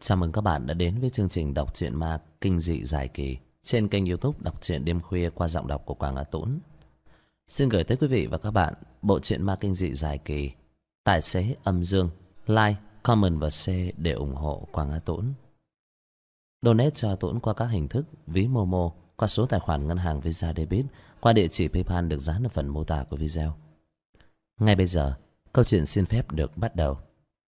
Chào mừng các bạn đã đến với chương trình đọc truyện ma kinh dị dài kỳ trên kênh YouTube Đọc truyện đêm khuya qua giọng đọc của Quảng Á Tũng. Xin gửi tới quý vị và các bạn bộ truyện ma kinh dị dài kỳ Tài xế âm dương. Like, comment và share để ủng hộ Quảng Á Tũng. Donate cho Tũng qua các hình thức ví Momo, qua số tài khoản ngân hàng Visa Debit, qua địa chỉ PayPal được dán ở phần mô tả của video. Ngay bây giờ, câu chuyện xin phép được bắt đầu.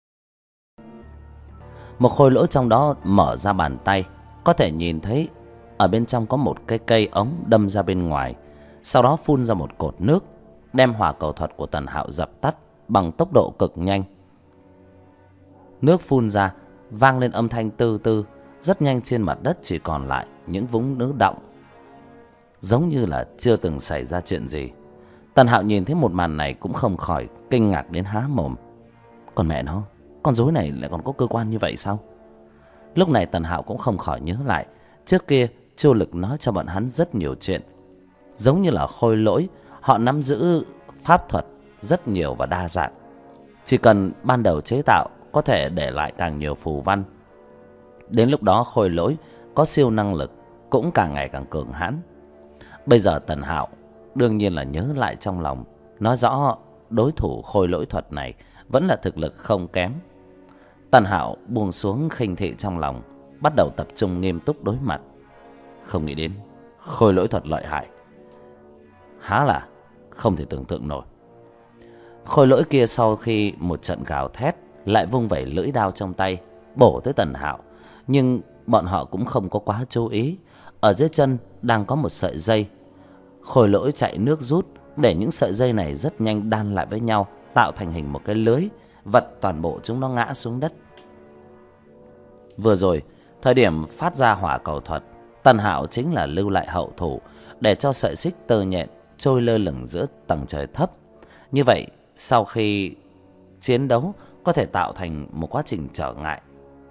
Một khôi lỗi trong đó mở ra bàn tay, có thể nhìn thấy ở bên trong có một cái cây ống đâm ra bên ngoài, sau đó phun ra một cột nước, đem hỏa cầu thuật của Tần Hạo dập tắt bằng tốc độ cực nhanh. Nước phun ra vang lên âm thanh tư tư, rất nhanh trên mặt đất chỉ còn lại những vũng nước đọng, giống như là chưa từng xảy ra chuyện gì. Tần Hạo nhìn thấy một màn này cũng không khỏi kinh ngạc đến há mồm. Còn mẹ nó, con rối này lại còn có cơ quan như vậy sao? Lúc này Tần Hạo cũng không khỏi nhớ lại trước kia Chu Lực nói cho bọn hắn rất nhiều chuyện, giống như là khôi lỗi họ nắm giữ pháp thuật rất nhiều và đa dạng, chỉ cần ban đầu chế tạo có thể để lại càng nhiều phù văn. Đến lúc đó khôi lỗi có siêu năng lực cũng càng ngày càng cường hãn. Bây giờ Tần Hạo đương nhiên là nhớ lại trong lòng, nói rõ đối thủ khôi lỗi thuật này vẫn là thực lực không kém. Tần Hạo buông xuống khinh thị trong lòng, bắt đầu tập trung nghiêm túc đối mặt. Không nghĩ đến khôi lỗi thuật lợi hại, há là không thể tưởng tượng nổi. Khôi lỗi kia sau khi một trận gào thét lại vung vẩy lưỡi đao trong tay bổ tới Tần Hạo, nhưng bọn họ cũng không có quá chú ý. Ở dưới chân đang có một sợi dây, khôi lỗi chạy nước rút để những sợi dây này rất nhanh đan lại với nhau, tạo thành hình một cái lưới, vật toàn bộ chúng nó ngã xuống đất. Vừa rồi thời điểm phát ra hỏa cầu thuật, Tần Hạo chính là lưu lại hậu thủ để cho sợi xích tơ nhện trôi lơ lửng giữa tầng trời thấp. Như vậy sau khi chiến đấu có thể tạo thành một quá trình trở ngại.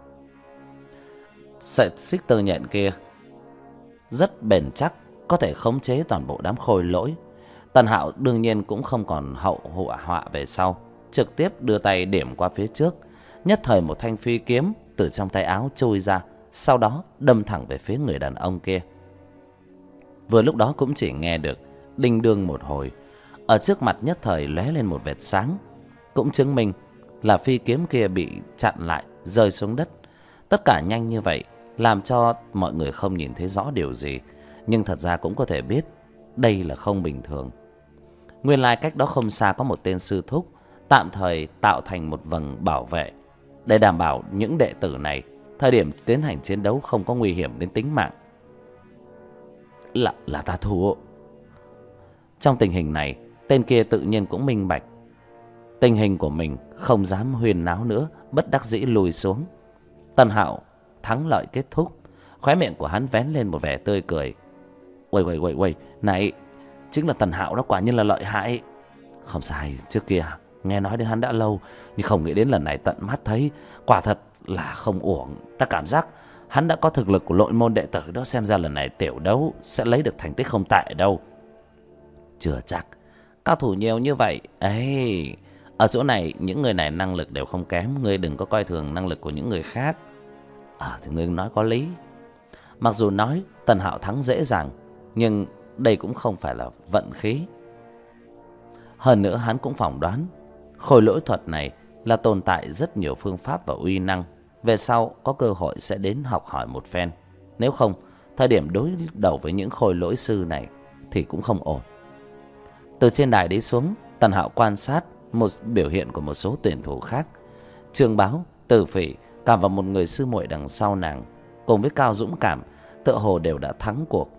Sợi xích tơ nhện kia rất bền chắc, có thể khống chế toàn bộ đám khôi lỗi. Tần Hạo đương nhiên cũng không còn hậu họa về sau, trực tiếp đưa tay điểm qua phía trước. Nhất thời một thanh phi kiếm từ trong tay áo trôi ra, sau đó đâm thẳng về phía người đàn ông kia. Vừa lúc đó cũng chỉ nghe được đinh đương một hồi, ở trước mặt nhất thời lóe lên một vệt sáng, cũng chứng minh là phi kiếm kia bị chặn lại, rơi xuống đất. Tất cả nhanh như vậy làm cho mọi người không nhìn thấy rõ điều gì, nhưng thật ra cũng có thể biết đây là không bình thường. Nguyên lai cách đó không xa có một tên sư thúc tạm thời tạo thành một vầng bảo vệ để đảm bảo những đệ tử này thời điểm tiến hành chiến đấu không có nguy hiểm đến tính mạng. Là ta thua. Trong tình hình này, tên kia tự nhiên cũng minh bạch tình hình của mình, không dám huyên náo nữa, bất đắc dĩ lùi xuống. Tần Hạo thắng lợi kết thúc, khóe miệng của hắn vén lên một vẻ tươi cười. Uầy, này, chính là Tần Hạo đó, quả nhiên là lợi hại. Không sai, trước kia nghe nói đến hắn đã lâu, nhưng không nghĩ đến lần này tận mắt thấy, quả thật là không uổng. Ta cảm giác hắn đã có thực lực của nội môn đệ tử đó, xem ra lần này tiểu đấu sẽ lấy được thành tích không tệ đâu. Chưa chắc, cao thủ nhiều như vậy ấy, ở chỗ này những người này năng lực đều không kém, ngươi đừng có coi thường năng lực của những người khác. Thì ngươi nói có lý. Mặc dù nói Tần Hạo thắng dễ dàng, nhưng đây cũng không phải là vận khí. Hơn nữa hắn cũng phỏng đoán khôi lỗi thuật này là tồn tại rất nhiều phương pháp và uy năng, về sau có cơ hội sẽ đến học hỏi một phen. Nếu không, thời điểm đối đầu với những khôi lỗi sư này thì cũng không ổn. Từ trên đài đi xuống, Tần Hạo quan sát một biểu hiện của một số tuyển thủ khác. Trương Báo, Từ Phỉ, cảm vào một người sư muội đằng sau nàng, cùng với Cao Dũng Cảm, tựa hồ đều đã thắng cuộc.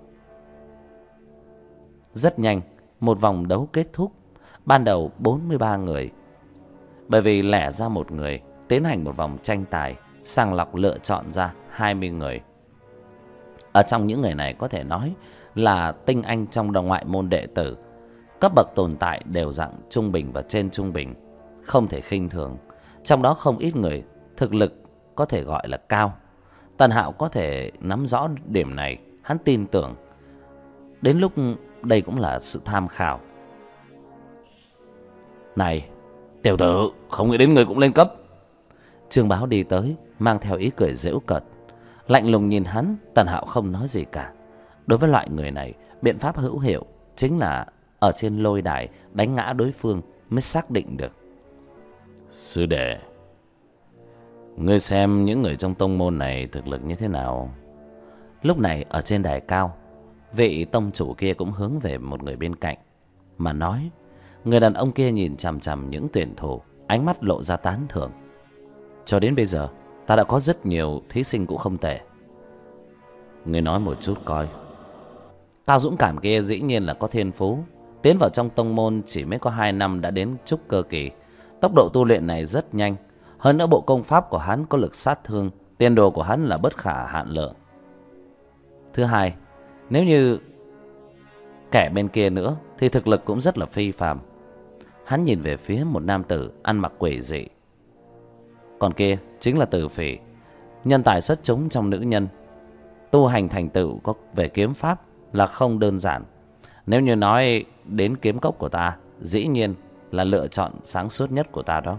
Rất nhanh, một vòng đấu kết thúc. Ban đầu 43 người, bởi vì lẻ ra một người, tiến hành một vòng tranh tài, sàng lọc lựa chọn ra 20 người. Ở trong những người này có thể nói là tinh anh trong ngoại môn đệ tử, cấp bậc tồn tại đều dạng trung bình và trên trung bình, không thể khinh thường. Trong đó không ít người thực lực có thể gọi là cao. Tần Hạo có thể nắm rõ điểm này, hắn tin tưởng đến lúc đây cũng là sự tham khảo. Này, tiểu tử, không nghĩ đến người cũng lên cấp. Trương Báo đi tới, mang theo ý cười giễu cợt, lạnh lùng nhìn hắn. Tần Hạo không nói gì cả. Đối với loại người này, biện pháp hữu hiệu chính là ở trên lôi đài đánh ngã đối phương mới xác định được. Sư đệ, ngươi xem những người trong tông môn này thực lực như thế nào? Lúc này ở trên đài cao, vị tông chủ kia cũng hướng về một người bên cạnh mà nói. Người đàn ông kia nhìn chằm chằm những tuyển thủ, ánh mắt lộ ra tán thưởng. Cho đến bây giờ, ta đã có rất nhiều thí sinh cũng không tệ. Ngươi nói một chút coi. Cao dũng cảm kia dĩ nhiên là có thiên phú. Tiến vào trong tông môn chỉ mới có 2 năm đã đến trúc cơ kỳ. Tốc độ tu luyện này rất nhanh. Hơn nữa bộ công pháp của hắn có lực sát thương. Tiền đồ của hắn là bất khả hạn lượng. Thứ hai, nếu như kẻ bên kia nữa thì thực lực cũng rất là phi phàm. Hắn nhìn về phía một nam tử ăn mặc quỷ dị. Còn kia chính là Tử Phỉ, nhân tài xuất chúng trong nữ nhân. Tu hành thành tựu có về kiếm pháp là không đơn giản. Nếu như nói đến kiếm cốc của ta, dĩ nhiên là lựa chọn sáng suốt nhất của ta đó.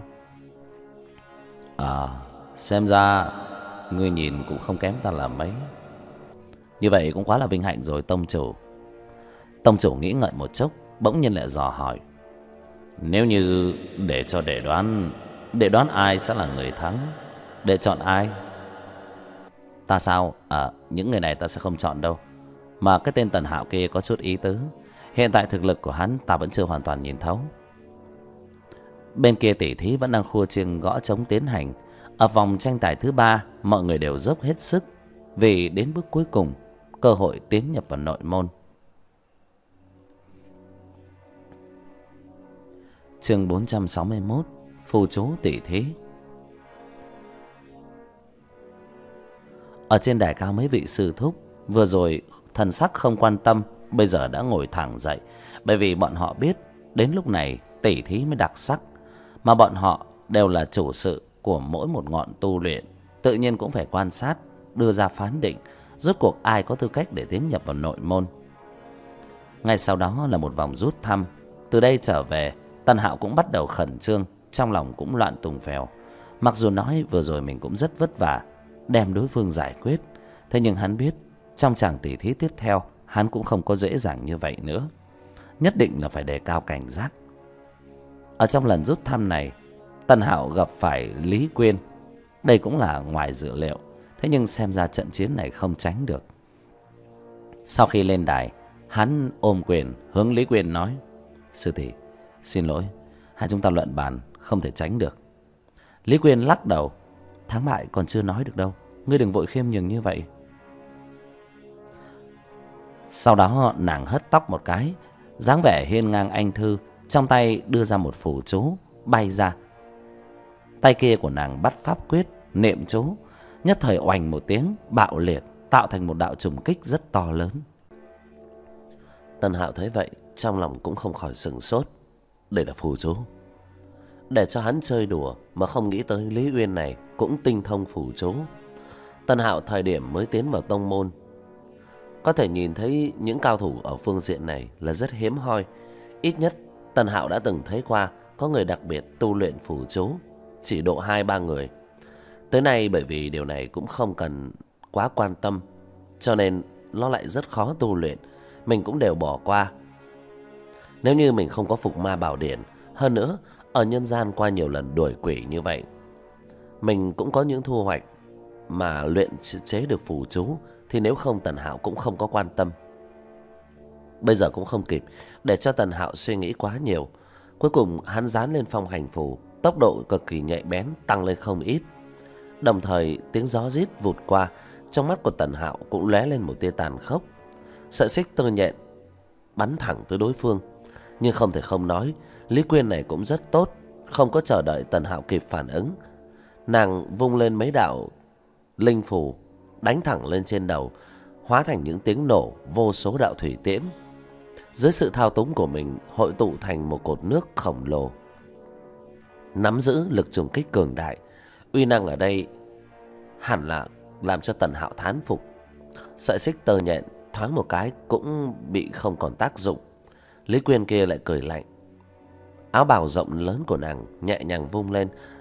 Xem ra ngươi nhìn cũng không kém ta là mấy. Như vậy cũng quá là vinh hạnh rồi tông chủ. Tông chủ nghĩ ngợi một chốc, bỗng nhiên lại dò hỏi. Nếu như để cho để đoán ai sẽ là người thắng, để chọn ai? Ta sao? Những người này ta sẽ không chọn đâu. Mà cái tên Tần Hạo kia có chút ý tứ. Hiện tại thực lực của hắn ta vẫn chưa hoàn toàn nhìn thấu. Bên kia tỷ thí vẫn đang khua chiêng gõ trống tiến hành. Ở vòng tranh tài thứ 3, mọi người đều dốc hết sức, vì đến bước cuối cùng, cơ hội tiến nhập vào nội môn. Chương 461, phù chú tỷ thí. Ở trên đài cao mấy vị sư thúc vừa rồi thần sắc không quan tâm, bây giờ đã ngồi thẳng dậy, bởi vì bọn họ biết đến lúc này tỷ thí mới đặc sắc, mà bọn họ đều là chủ sự của mỗi một ngọn tu luyện, tự nhiên cũng phải quan sát, đưa ra phán định rốt cuộc ai có tư cách để tiến nhập vào nội môn. Ngay sau đó là một vòng rút thăm. Từ đây trở về, Tần Hạo cũng bắt đầu khẩn trương, trong lòng cũng loạn tùng phèo. Mặc dù nói vừa rồi mình cũng rất vất vả đem đối phương giải quyết, thế nhưng hắn biết trong tràng tỷ thí tiếp theo hắn cũng không có dễ dàng như vậy nữa, nhất định là phải đề cao cảnh giác. Ở trong lần rút thăm này, Tần Hạo gặp phải Lý Quyên. Đây cũng là ngoài dự liệu, thế nhưng xem ra trận chiến này không tránh được. Sau khi lên đài, hắn ôm quyền hướng Lý Quyên nói: Sư tỷ, xin lỗi, hai chúng ta luận bàn không thể tránh được. Lý Quyên lắc đầu: Thắng bại còn chưa nói được đâu, ngươi đừng vội khiêm nhường như vậy. Sau đó nàng hất tóc một cái, dáng vẻ hiên ngang anh thư, trong tay đưa ra một phù chú bay ra. Tay kia của nàng bắt pháp quyết niệm chú, nhất thời oành một tiếng bạo liệt, tạo thành một đạo trùng kích rất to lớn. Tần Hạo thấy vậy, trong lòng cũng không khỏi sửng sốt. Đây là phù chú. Để cho hắn chơi đùa mà không nghĩ tới Lý Uyên này cũng tinh thông phù chú. Tần Hạo thời điểm mới tiến vào tông môn, có thể nhìn thấy những cao thủ ở phương diện này là rất hiếm hoi. Ít nhất Tần Hạo đã từng thấy qua có người đặc biệt tu luyện phù chú, chỉ độ 2-3 người. Tới nay bởi vì điều này cũng không cần quá quan tâm, cho nên nó lại rất khó tu luyện, mình cũng đều bỏ qua. Nếu như mình không có phục ma bảo điển, hơn nữa ở nhân gian qua nhiều lần đuổi quỷ như vậy, mình cũng có những thu hoạch mà luyện chế được phù chú, thì nếu không Tần Hạo cũng không có quan tâm. Bây giờ cũng không kịp để cho Tần Hạo suy nghĩ quá nhiều. Cuối cùng hắn dán lên phong hành phù, tốc độ cực kỳ nhạy bén tăng lên không ít. Đồng thời tiếng gió rít vụt qua, trong mắt của Tần Hạo cũng lóe lên một tia tàn khốc. Sợi xích tơ nhện bắn thẳng tới đối phương. Nhưng không thể không nói, Lý Quyên này cũng rất tốt, không có chờ đợi Tần Hạo kịp phản ứng, nàng vung lên mấy đạo linh phù đánh thẳng lên trên đầu, hóa thành những tiếng nổ vô số đạo thủy tiễn. Dưới sự thao túng của mình hội tụ thành một cột nước khổng lồ, nắm giữ lực trùng kích cường đại. Uy năng ở đây hẳn là làm cho Tần Hạo thán phục. Sợi xích tơ nhện thoáng một cái cũng bị không còn tác dụng. Lý Quyên kia lại cười lạnh, áo bào rộng lớn của nàng nhẹ nhàng vung lên,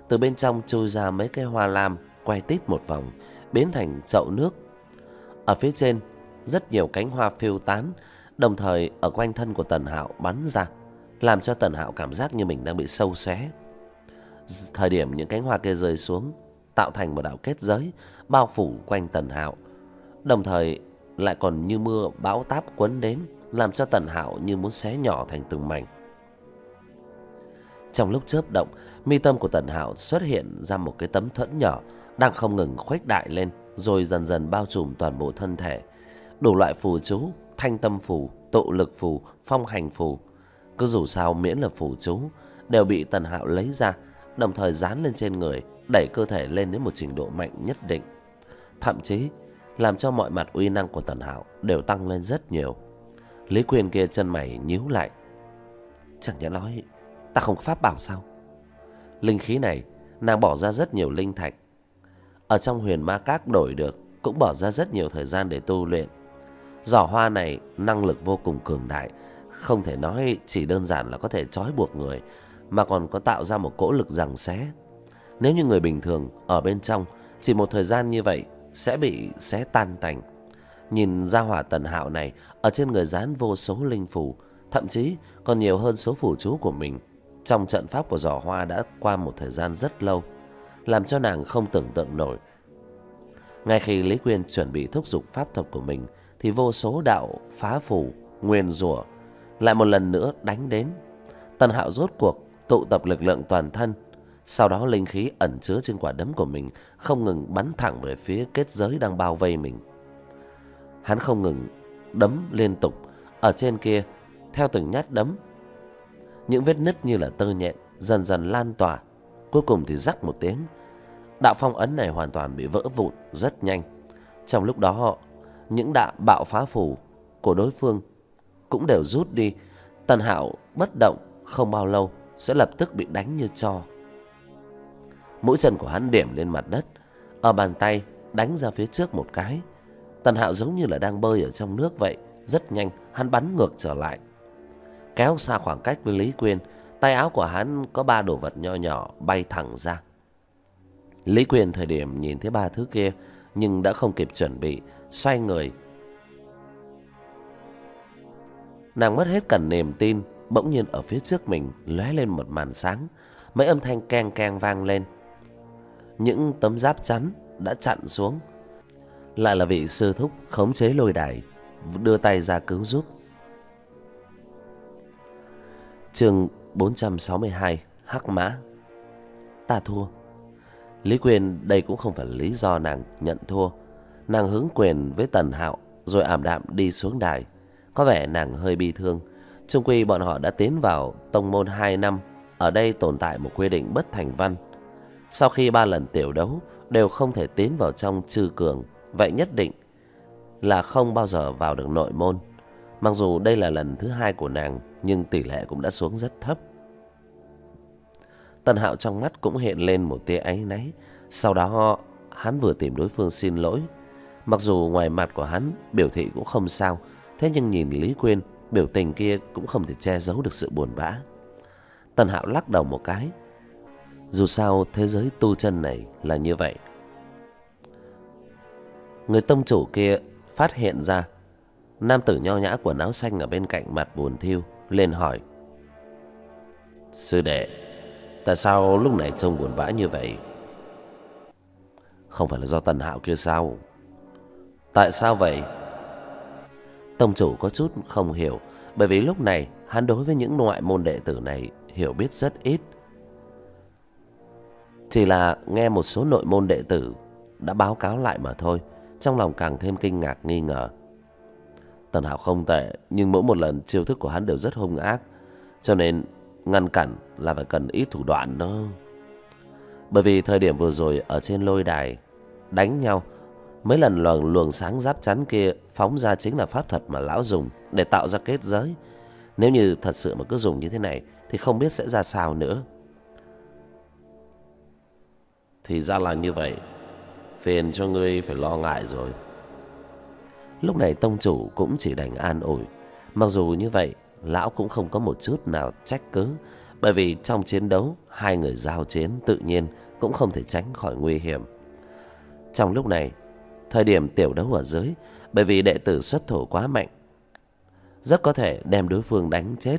Từ bên trong trôi ra mấy cây hoa lam, quay tít một vòng, biến thành chậu nước. Ở phía trên, rất nhiều cánh hoa phiêu tán, đồng thời ở quanh thân của Tần Hạo bắn ra, làm cho Tần Hạo cảm giác như mình đang bị sâu xé. Thời điểm những cánh hoa kia rơi xuống, tạo thành một đạo kết giới bao phủ quanh Tần Hạo, đồng thời lại còn như mưa bão táp quấn đến, làm cho Tần Hạo như muốn xé nhỏ thành từng mảnh. Trong lúc chớp động, mi tâm của Tần Hạo xuất hiện ra một cái tấm thuẫn nhỏ đang không ngừng khuếch đại lên, rồi dần dần bao trùm toàn bộ thân thể. Đủ loại phù chú, thanh tâm phù, tụ lực phù, phong hành phù, cứ dù sao miễn là phù chú đều bị Tần Hạo lấy ra, đồng thời dán lên trên người, đẩy cơ thể lên đến một trình độ mạnh nhất định, thậm chí làm cho mọi mặt uy năng của Tần Hạo đều tăng lên rất nhiều. Lý Quyên kia chân mày nhíu lại. Chẳng nhẽ nói ta không có pháp bảo sao? Linh khí này nàng bỏ ra rất nhiều linh thạch, ở trong Huyền Ma Các đổi được, cũng bỏ ra rất nhiều thời gian để tu luyện. Giỏ hoa này năng lực vô cùng cường đại, không thể nói chỉ đơn giản là có thể trói buộc người, mà còn có tạo ra một cỗ lực giằng xé. Nếu như người bình thường ở bên trong, chỉ một thời gian như vậy sẽ bị xé tan tành. Nhìn ra hỏa Tần Hạo này, ở trên người dán vô số linh phù, thậm chí còn nhiều hơn số phù chú của mình. Trong trận pháp của giỏ hoa đã qua một thời gian rất lâu, làm cho nàng không tưởng tượng nổi. Ngay khi Lý Quyên chuẩn bị thúc giục pháp thuật của mình, thì vô số đạo phá phù, nguyền rủa lại một lần nữa đánh đến. Tần Hạo rốt cuộc tụ tập lực lượng toàn thân, sau đó linh khí ẩn chứa trên quả đấm của mình không ngừng bắn thẳng về phía kết giới đang bao vây mình. Hắn không ngừng đấm liên tục ở trên kia, theo từng nhát đấm, những vết nứt như là tơ nhện dần dần lan tỏa. Cuối cùng thì rắc một tiếng, đạo phong ấn này hoàn toàn bị vỡ vụn rất nhanh. Trong lúc đó, những đạo bạo phá phù của đối phương cũng đều rút đi. Tần Hạo bất động, không bao lâu sẽ lập tức bị đánh như tro. Mũi chân của hắn điểm lên mặt đất, ở bàn tay đánh ra phía trước một cái. Tần Hạo giống như là đang bơi ở trong nước vậy, rất nhanh hắn bắn ngược trở lại, kéo xa khoảng cách với Lý Quyên. Tay áo của hắn có 3 đồ vật nho nhỏ bay thẳng ra. Lý Quyên thời điểm nhìn thấy 3 thứ kia nhưng đã không kịp chuẩn bị, xoay người. Nàng mất hết cả niềm tin. Bỗng nhiên ở phía trước mình lóe lên một màn sáng, mấy âm thanh keng keng vang lên. Những tấm giáp chắn đã chặn xuống. Lại là vị sư thúc khống chế lôi đài đưa tay ra cứu giúp. Chương 462: Hắc Mã. Ta thua. Lý Quyên đây cũng không phải lý do nàng nhận thua. Nàng hướng quyền với Tần Hạo rồi ảm đạm đi xuống đài. Có vẻ nàng hơi bi thương. Chung quy bọn họ đã tiến vào tông môn 2 năm, ở đây tồn tại một quy định bất thành văn. Sau khi 3 lần tiểu đấu đều không thể tiến vào trong chư cường, vậy nhất định là không bao giờ vào được nội môn. Mặc dù đây là lần thứ 2 của nàng, nhưng tỷ lệ cũng đã xuống rất thấp. Tần Hạo trong mắt cũng hiện lên một tia áy náy. Sau đó hắn vừa tìm đối phương xin lỗi. Mặc dù ngoài mặt của hắn biểu thị cũng không sao, thế nhưng nhìn Lý Quyên, biểu tình kia cũng không thể che giấu được sự buồn bã. Tần Hạo lắc đầu một cái. Dù sao thế giới tu chân này là như vậy. Người tông chủ kia phát hiện ra nam tử nho nhã quần áo xanh ở bên cạnh mặt buồn thiu, lên hỏi: Sư đệ, tại sao lúc này trông buồn bã như vậy? Không phải là do Tần Hạo kia sao? Tại sao vậy? Tông chủ có chút không hiểu, bởi vì lúc này hắn đối với những ngoại môn đệ tử này hiểu biết rất ít. Chỉ là nghe một số nội môn đệ tử đã báo cáo lại mà thôi, trong lòng càng thêm kinh ngạc nghi ngờ. Tần Hạo không tệ, nhưng mỗi một lần chiêu thức của hắn đều rất hung ác, cho nên ngăn cản là phải cần ít thủ đoạn đó. Bởi vì thời điểm vừa rồi ở trên lôi đài đánh nhau, mấy lần luồng sáng giáp chắn kia phóng ra chính là pháp thuật mà lão dùng để tạo ra kết giới. Nếu như thật sự mà cứ dùng như thế này thì không biết sẽ ra sao nữa. Thì ra là như vậy, phiền cho ngươi phải lo ngại rồi. Lúc này tông chủ cũng chỉ đành an ủi. Mặc dù như vậy, lão cũng không có một chút nào trách cứ, Bởi vì trong chiến đấu, hai người giao chiến tự nhiên cũng không thể tránh khỏi nguy hiểm. Trong lúc này, thời điểm tiểu đấu ở dưới, bởi vì đệ tử xuất thủ quá mạnh, rất có thể đem đối phương đánh chết.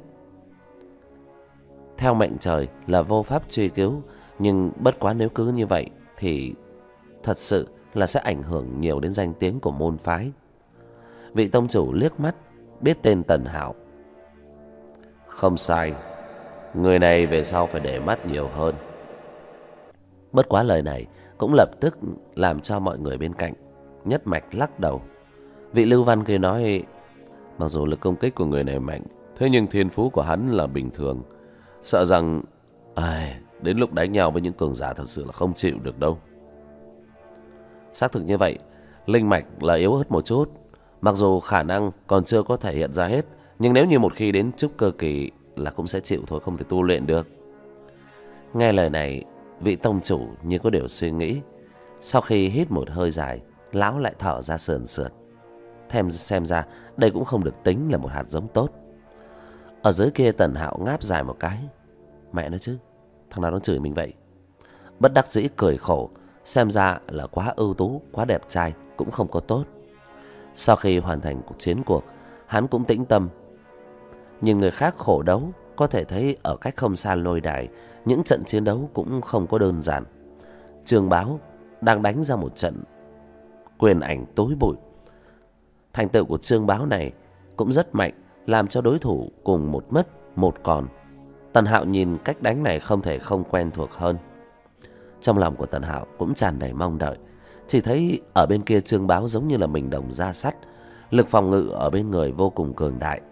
Theo mệnh trời là vô pháp truy cứu, nhưng bất quá nếu cứ như vậy thì thật sự là sẽ ảnh hưởng nhiều đến danh tiếng của môn phái. Vị tông chủ liếc mắt biết tên Tần Hạo. Không sai, người này về sau phải để mắt nhiều hơn. Bất quá lời này cũng lập tức làm cho mọi người bên cạnh nhất mạch lắc đầu. Vị Lưu Văn kia nói, mặc dù lực công kích của người này mạnh, thế nhưng thiên phú của hắn là bình thường. Sợ rằng đến lúc đánh nhau với những cường giả thật sự là không chịu được đâu. Xác thực như vậy, linh mạch là yếu ớt một chút. Mặc dù khả năng còn chưa có thể hiện ra hết, nhưng nếu như một khi đến trúc cơ kỳ là cũng sẽ chịu thôi, không thể tu luyện được. Nghe lời này, vị tông chủ như có điều suy nghĩ. Sau khi hít một hơi dài, lão lại thở ra sườn sượt. Xem ra đây cũng không được tính là một hạt giống tốt. Ở dưới kia Tần Hạo ngáp dài một cái. Mẹ nó chứ, thằng nào nó chửi mình vậy? Bất đắc dĩ cười khổ. Xem ra là quá ưu tú, quá đẹp trai cũng không có tốt. Sau khi hoàn thành cuộc chiến cuộc, hắn cũng tĩnh tâm. Nhưng người khác khổ đấu, có thể thấy ở cách không xa lôi đài, những trận chiến đấu cũng không có đơn giản. Trương Báo đang đánh ra một trận quyền ảnh tối bụi. Thành tựu của Trương Báo này cũng rất mạnh, làm cho đối thủ cùng một mất một còn. Tần Hạo nhìn cách đánh này không thể không quen thuộc hơn. Trong lòng của Tần Hạo cũng tràn đầy mong đợi. Chỉ thấy ở bên kia Trương Báo giống như là mình đồng da sắt, lực phòng ngự ở bên người vô cùng cường đại.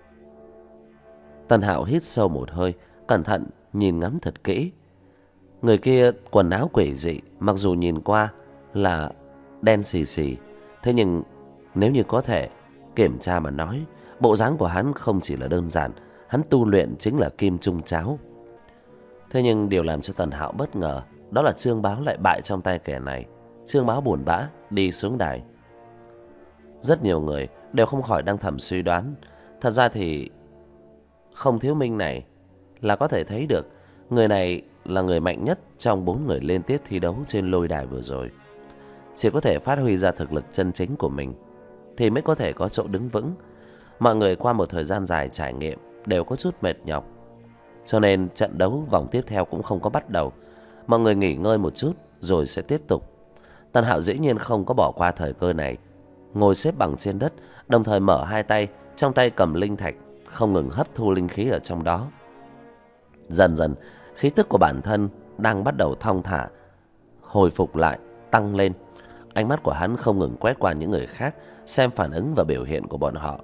Tần Hạo hít sâu một hơi, cẩn thận nhìn ngắm thật kỹ. Người kia quần áo quỷ dị, mặc dù nhìn qua là đen xì xì, thế nhưng nếu như có thể kiểm tra mà nói, bộ dáng của hắn không chỉ là đơn giản, hắn tu luyện chính là kim trung cháo. Thế nhưng điều làm cho Tần Hạo bất ngờ, đó là Trương Báo lại bại trong tay kẻ này. Trương Báo buồn bã đi xuống đài. Rất nhiều người đều không khỏi đang thầm suy đoán, thật ra thì Không Thiếu Minh này là có thể thấy được người này là người mạnh nhất trong 4 người liên tiếp thi đấu trên lôi đài vừa rồi. Chỉ có thể phát huy ra thực lực chân chính của mình thì mới có thể có chỗ đứng vững. Mọi người qua một thời gian dài trải nghiệm đều có chút mệt nhọc, cho nên trận đấu vòng tiếp theo cũng không có bắt đầu. Mọi người nghỉ ngơi một chút rồi sẽ tiếp tục. Tần Hạo dĩ nhiên không có bỏ qua thời cơ này, ngồi xếp bằng trên đất, đồng thời mở hai tay, trong tay cầm linh thạch, không ngừng hấp thu linh khí ở trong đó. Dần dần, khí tức của bản thân đang bắt đầu thong thả, hồi phục lại, tăng lên. Ánh mắt của hắn không ngừng quét qua những người khác, xem phản ứng và biểu hiện của bọn họ.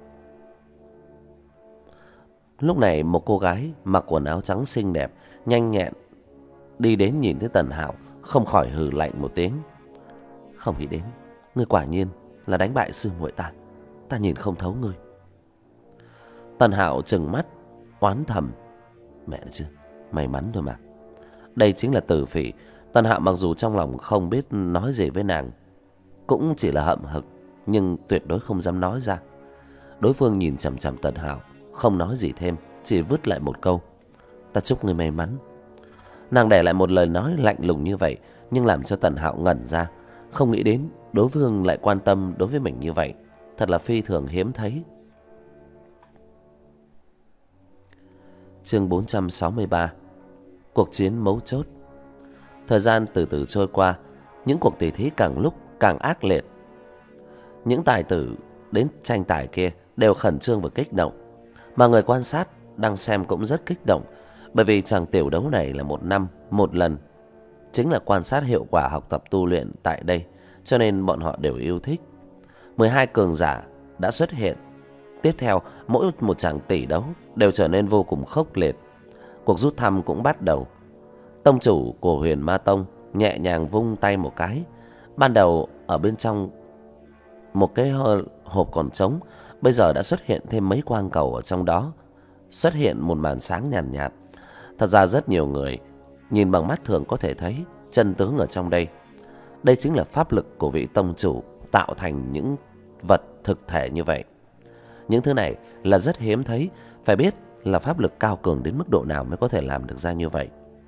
Lúc này một cô gái mặc quần áo trắng xinh đẹp, nhanh nhẹn đi đến nhìn thấy Tần Hạo, không khỏi hừ lạnh một tiếng. Không nghĩ đến, ngươi quả nhiên là đánh bại sư muội ta. Ta nhìn không thấu ngươi. Tần Hạo trừng mắt oán thầm, mẹ nó chứ, may mắn thôi mà. Đây chính là Tử Phỉ. Tần Hạo mặc dù trong lòng không biết nói gì với nàng, cũng chỉ là hậm hực, nhưng tuyệt đối không dám nói ra. Đối phương nhìn chằm chằm Tần Hạo, không nói gì thêm, chỉ vứt lại một câu, ta chúc ngươi may mắn. Nàng để lại một lời nói lạnh lùng như vậy, nhưng làm cho Tần Hạo ngẩn ra. Không nghĩ đến đối phương lại quan tâm đối với mình như vậy, thật là phi thường hiếm thấy. Chương 463. Cuộc chiến mấu chốt. Thời gian từ từ trôi qua, những cuộc tỉ thí càng lúc càng ác liệt. Những tài tử đến tranh tài kia đều khẩn trương và kích động, mà người quan sát đang xem cũng rất kích động, bởi vì chàng tiểu đấu này là 1 năm một lần, chính là quan sát hiệu quả học tập tu luyện tại đây, cho nên bọn họ đều yêu thích. 12 cường giả đã xuất hiện. Tiếp theo, mỗi một chàng tỷ đấu đều trở nên vô cùng khốc liệt. Cuộc rút thăm cũng bắt đầu. Tông chủ của Huyền Ma Tông nhẹ nhàng vung tay một cái. Ban đầu ở bên trong một cái hộp còn trống, bây giờ đã xuất hiện thêm mấy quang cầu ở trong đó, xuất hiện một màn sáng nhàn nhạt. Thật ra rất nhiều người nhìn bằng mắt thường có thể thấy chân tướng ở trong đây. Đây chính là pháp lực của vị tông chủ tạo thành những vật thực thể như vậy. Những thứ này là rất hiếm thấy. Phải biết là pháp lực cao cường đến mức độ nào mới có thể làm được ra như vậy.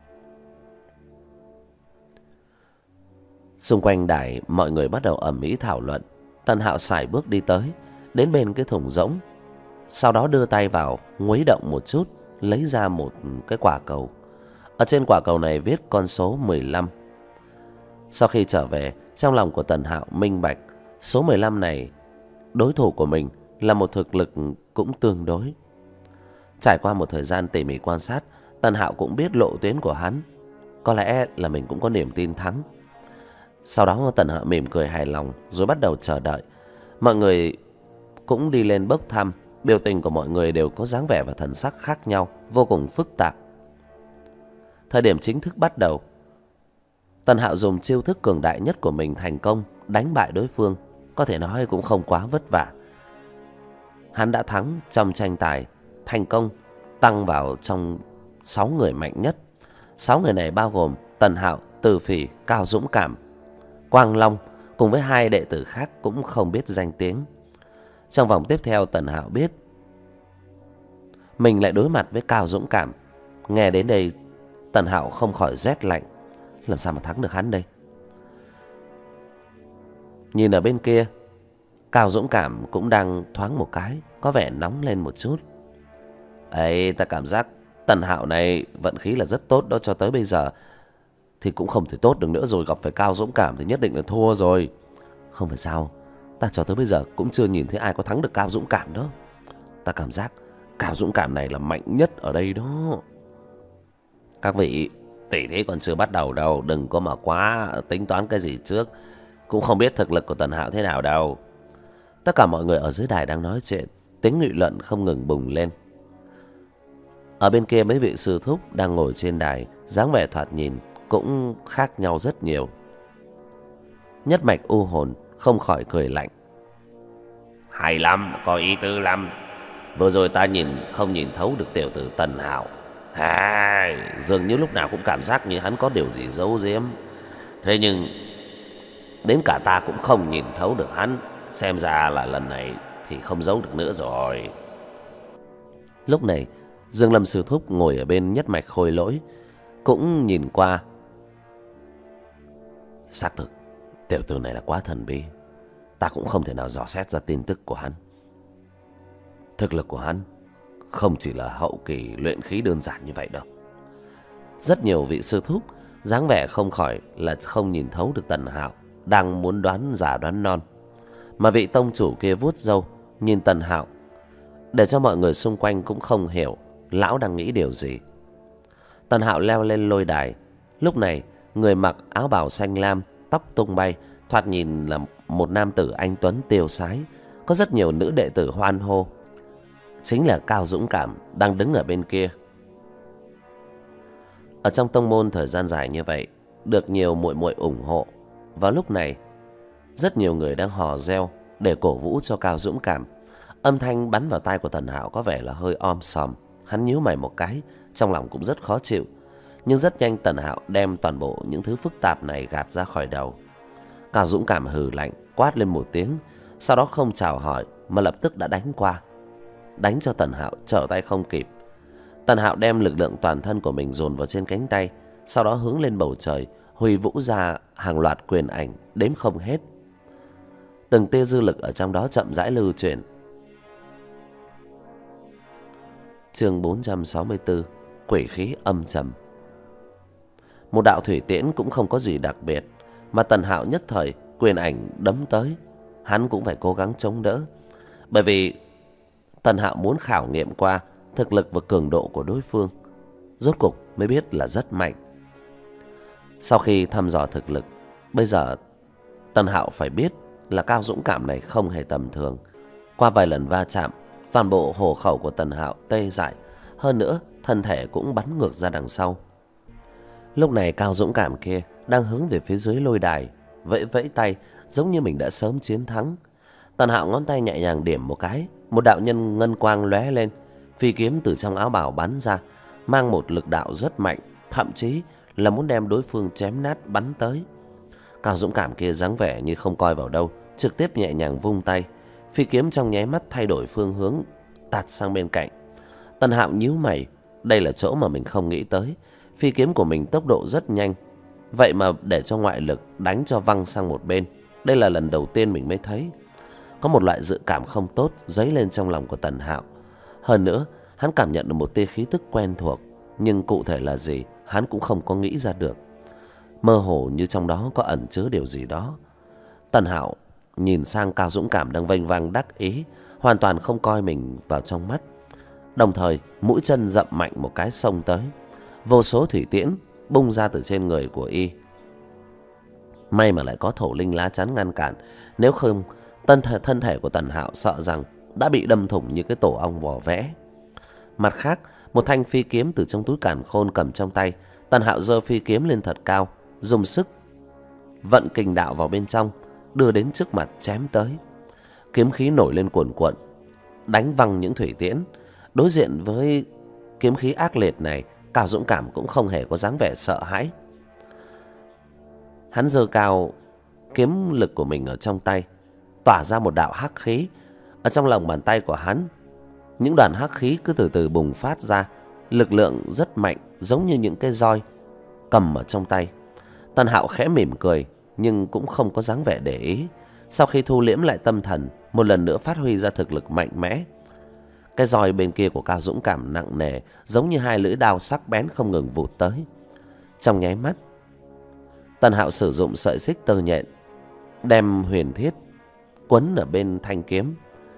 Xung quanh đài mọi người bắt đầu ầm ĩ thảo luận. Tần Hạo sải bước đi tới, đến bên cái thùng rỗng, sau đó đưa tay vào khuấy động một chút, lấy ra một cái quả cầu. Ở trên quả cầu này viết con số 15. Sau khi trở về, trong lòng của Tần Hạo minh bạch, số 15 này đối thủ của mình là một thực lực cũng tương đối. Trải qua một thời gian tỉ mỉ quan sát, Tần Hạo cũng biết lộ tuyến của hắn, có lẽ là mình cũng có niềm tin thắng. Sau đó Tần Hạo mỉm cười hài lòng rồi bắt đầu chờ đợi. Mọi người cũng đi lên bốc thăm. Biểu tình của mọi người đều có dáng vẻ và thần sắc khác nhau, vô cùng phức tạp. Thời điểm chính thức bắt đầu, Tần Hạo dùng chiêu thức cường đại nhất của mình thành công đánh bại đối phương. Có thể nói cũng không quá vất vả. Hắn đã thắng trong tranh tài, thành công tăng vào trong 6 người mạnh nhất. 6 người này bao gồm Tần Hạo, Từ Phỉ, Cao Dũng Cảm, Quang Long cùng với 2 đệ tử khác cũng không biết danh tiếng. Trong vòng tiếp theo, Tần Hạo biết mình lại đối mặt với Cao Dũng Cảm. Nghe đến đây, Tần Hạo không khỏi rét lạnh. Làm sao mà thắng được hắn đây? Nhìn ở bên kia, Cao Dũng Cảm cũng đang thoáng một cái, có vẻ nóng lên một chút. Ấy, ta cảm giác Tần Hạo này vận khí là rất tốt đó, cho tới bây giờ thì cũng không thể tốt được nữa rồi. Gặp phải Cao Dũng Cảm thì nhất định là thua rồi. Không phải sao, ta cho tới bây giờ cũng chưa nhìn thấy ai có thắng được Cao Dũng Cảm đó. Ta cảm giác Cao Dũng Cảm này là mạnh nhất ở đây đó. Các vị, tỷ thí còn chưa bắt đầu đâu, đừng có mà quá tính toán cái gì trước. Cũng không biết thực lực của Tần Hạo thế nào đâu. Tất cả mọi người ở dưới đài đang nói chuyện, tiếng nghị luận không ngừng bùng lên. Ở bên kia, mấy vị sư thúc đang ngồi trên đài, dáng vẻ thoạt nhìn cũng khác nhau rất nhiều. Nhất Mạch U Hồn không khỏi cười lạnh. Hay lắm, có ý tứ lắm. Vừa rồi ta không nhìn thấu được tiểu tử Tần Hạo. Dường như lúc nào cũng cảm giác như hắn có điều gì giấu giếm. Thế nhưng đến cả ta cũng không nhìn thấu được hắn. Xem ra là lần này thì không giấu được nữa rồi. Lúc này, Dương Lâm sư thúc ngồi ở bên Nhất Mạch Khôi Lỗi cũng nhìn qua. Xác thực, tiểu tử này là quá thần bí. Ta cũng không thể nào dò xét ra tin tức của hắn. Thực lực của hắn không chỉ là hậu kỳ luyện khí đơn giản như vậy đâu. Rất nhiều vị sư thúc dáng vẻ không khỏi là không nhìn thấu được Tần Hạo, đang muốn đoán già đoán non. Mà vị tông chủ kia vuốt râu nhìn Tần Hạo, để cho mọi người xung quanh cũng không hiểu lão đang nghĩ điều gì. Tần Hạo leo lên lôi đài. Lúc này, người mặc áo bào xanh lam, tóc tung bay, thoạt nhìn là một nam tử anh tuấn tiêu sái. Có rất nhiều nữ đệ tử hoan hô. Chính là Cao Dũng Cảm đang đứng ở bên kia. Ở trong tông môn thời gian dài như vậy, được nhiều muội muội ủng hộ. Vào lúc này, rất nhiều người đang hò reo để cổ vũ cho Cao Dũng Cảm. Âm thanh bắn vào tai của Tần Hạo có vẻ là hơi om sòm. Hắn nhíu mày một cái, trong lòng cũng rất khó chịu. Nhưng rất nhanh Tần Hạo đem toàn bộ những thứ phức tạp này gạt ra khỏi đầu. Cao Dũng Cảm hừ lạnh, quát lên một tiếng, sau đó không chào hỏi mà lập tức đã đánh qua, đánh cho Tần Hạo trở tay không kịp. Tần Hạo đem lực lượng toàn thân của mình dồn vào trên cánh tay, sau đó hướng lên bầu trời, huy vũ ra hàng loạt quyền ảnh đếm không hết. Từng tia dư lực ở trong đó chậm rãi lưu chuyển. Chương 464, Quỷ khí âm trầm. Một đạo thủy tiễn cũng không có gì đặc biệt, mà Tần Hạo nhất thời quyền ảnh đấm tới, hắn cũng phải cố gắng chống đỡ. Bởi vì Tần Hạo muốn khảo nghiệm qua thực lực và cường độ của đối phương, rốt cục mới biết là rất mạnh. Sau khi thăm dò thực lực, bây giờ Tần Hạo phải biết là Cao Dũng Cảm này không hề tầm thường. Qua vài lần va chạm, toàn bộ hổ khẩu của Tần Hạo tê dại, hơn nữa thân thể cũng bắn ngược ra đằng sau. Lúc này Cao Dũng Cảm kia đang hướng về phía dưới lôi đài, vẫy vẫy tay giống như mình đã sớm chiến thắng. Tần Hạo ngón tay nhẹ nhàng điểm một cái, một đạo nhân ngân quang lóe lên, phi kiếm từ trong áo bào bắn ra, mang một lực đạo rất mạnh, thậm chí là muốn đem đối phương chém nát bắn tới. Cao Dũng Cảm kia dáng vẻ như không coi vào đâu, trực tiếp nhẹ nhàng vung tay, phi kiếm trong nháy mắt thay đổi phương hướng, tạt sang bên cạnh. Tần Hạo nhíu mày, đây là chỗ mà mình không nghĩ tới. Phi kiếm của mình tốc độ rất nhanh, vậy mà để cho ngoại lực đánh cho văng sang một bên. Đây là lần đầu tiên mình mới thấy. Có một loại dự cảm không tốt dấy lên trong lòng của Tần Hạo. Hơn nữa, hắn cảm nhận được một tia khí tức quen thuộc, nhưng cụ thể là gì hắn cũng không có nghĩ ra được. Mơ hồ như trong đó có ẩn chứa điều gì đó. Tần Hạo nhìn sang Cao Dũng Cảm đang vênh vang đắc ý, hoàn toàn không coi mình vào trong mắt. Đồng thời mũi chân dậm mạnh một cái xông tới. Vô số thủy tiễn bung ra từ trên người của y. May mà lại có thổ linh lá chắn ngăn cản, nếu không thân thể của Tần Hạo sợ rằng đã bị đâm thủng như cái tổ ong vỏ vẽ. Mặt khác, một thanh phi kiếm từ trong túi càn khôn cầm trong tay. Tần Hạo giơ phi kiếm lên thật cao, dùng sức vận kình đạo vào bên trong, đưa đến trước mặt chém tới. Kiếm khí nổi lên cuồn cuộn, đánh văng những thủy tiễn. Đối diện với kiếm khí ác liệt này, Cao Dũng Cảm cũng không hề có dáng vẻ sợ hãi. Hắn giơ cao kiếm lực của mình ở trong tay, tỏa ra một đạo hắc khí. Ở trong lòng bàn tay của hắn, những đoàn hắc khí cứ từ từ bùng phát ra, lực lượng rất mạnh, giống như những cái roi cầm ở trong tay. Tần Hạo khẽ mỉm cười, nhưng cũng không có dáng vẻ để ý. Sau khi thu liễm lại tâm thần, một lần nữa phát huy ra thực lực mạnh mẽ. Cái roi bên kia của Cao Dũng Cảm nặng nề, giống như hai lưỡi đao sắc bén không ngừng vụt tới. Trong nháy mắt, Tần Hạo sử dụng sợi xích tơ nhện, đem huyền thiết quấn ở bên thanh kiếm,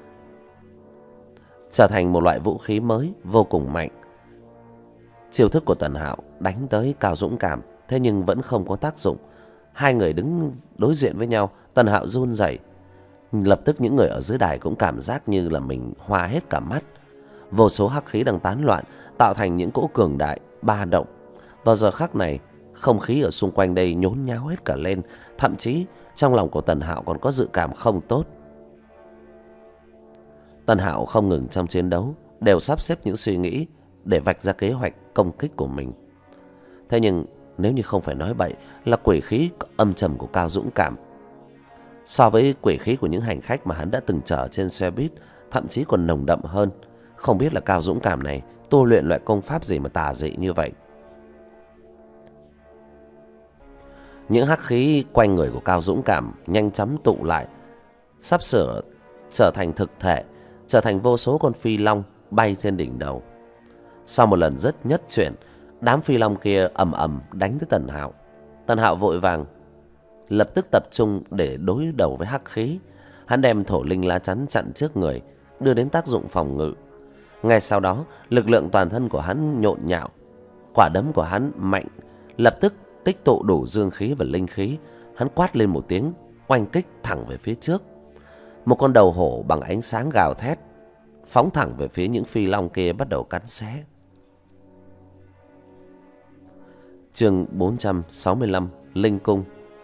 trở thành một loại vũ khí mới vô cùng mạnh. Chiêu thức của Tần Hạo đánh tới Cao Dũng Cảm, thế nhưng vẫn không có tác dụng. Hai người đứng đối diện với nhau, Tần Hạo run rẩy. Lập tức những người ở dưới đài cũng cảm giác như là mình hoa hết cả mắt. Vô số hắc khí đang tán loạn, tạo thành những cỗ cường đại ba động. Vào giờ khắc này, không khí ở xung quanh đây nhốn nháo hết cả lên. Thậm chí trong lòng của Tần Hạo còn có dự cảm không tốt. Tần Hạo không ngừng trong chiến đấu, đều sắp xếp những suy nghĩ để vạch ra kế hoạch công kích của mình. Thế nhưng nếu như không phải nói bậy, là quỷ khí âm trầm của Cao Dũng Cảm, so với quỷ khí của những hành khách mà hắn đã từng chở trên xe buýt, thậm chí còn nồng đậm hơn. Không biết là Cao Dũng Cảm này tu luyện loại công pháp gì mà tà dị như vậy. Những hắc khí quanh người của Cao Dũng Cảm nhanh chóng tụ lại, sắp sửa trở thành thực thể, trở thành vô số con phi long bay trên đỉnh đầu. Sau một lần rất nhất chuyển, đám phi long kia ầm ầm đánh tới Tần Hạo. Tần Hạo vội vàng lập tức tập trung để đối đầu với hắc khí. Hắn đem thổ linh lá chắn chặn trước người, đưa đến tác dụng phòng ngự. Ngay sau đó, lực lượng toàn thân của hắn nhộn nhạo. Quả đấm của hắn mạnh, lập tức tích tụ đủ dương khí và linh khí. Hắn quát lên một tiếng, oanh kích thẳng về phía trước. Một con đầu hổ bằng ánh sáng gào thét, phóng thẳng về phía những phi long kia, bắt đầu cắn xé. Chương 465, Linh Cung.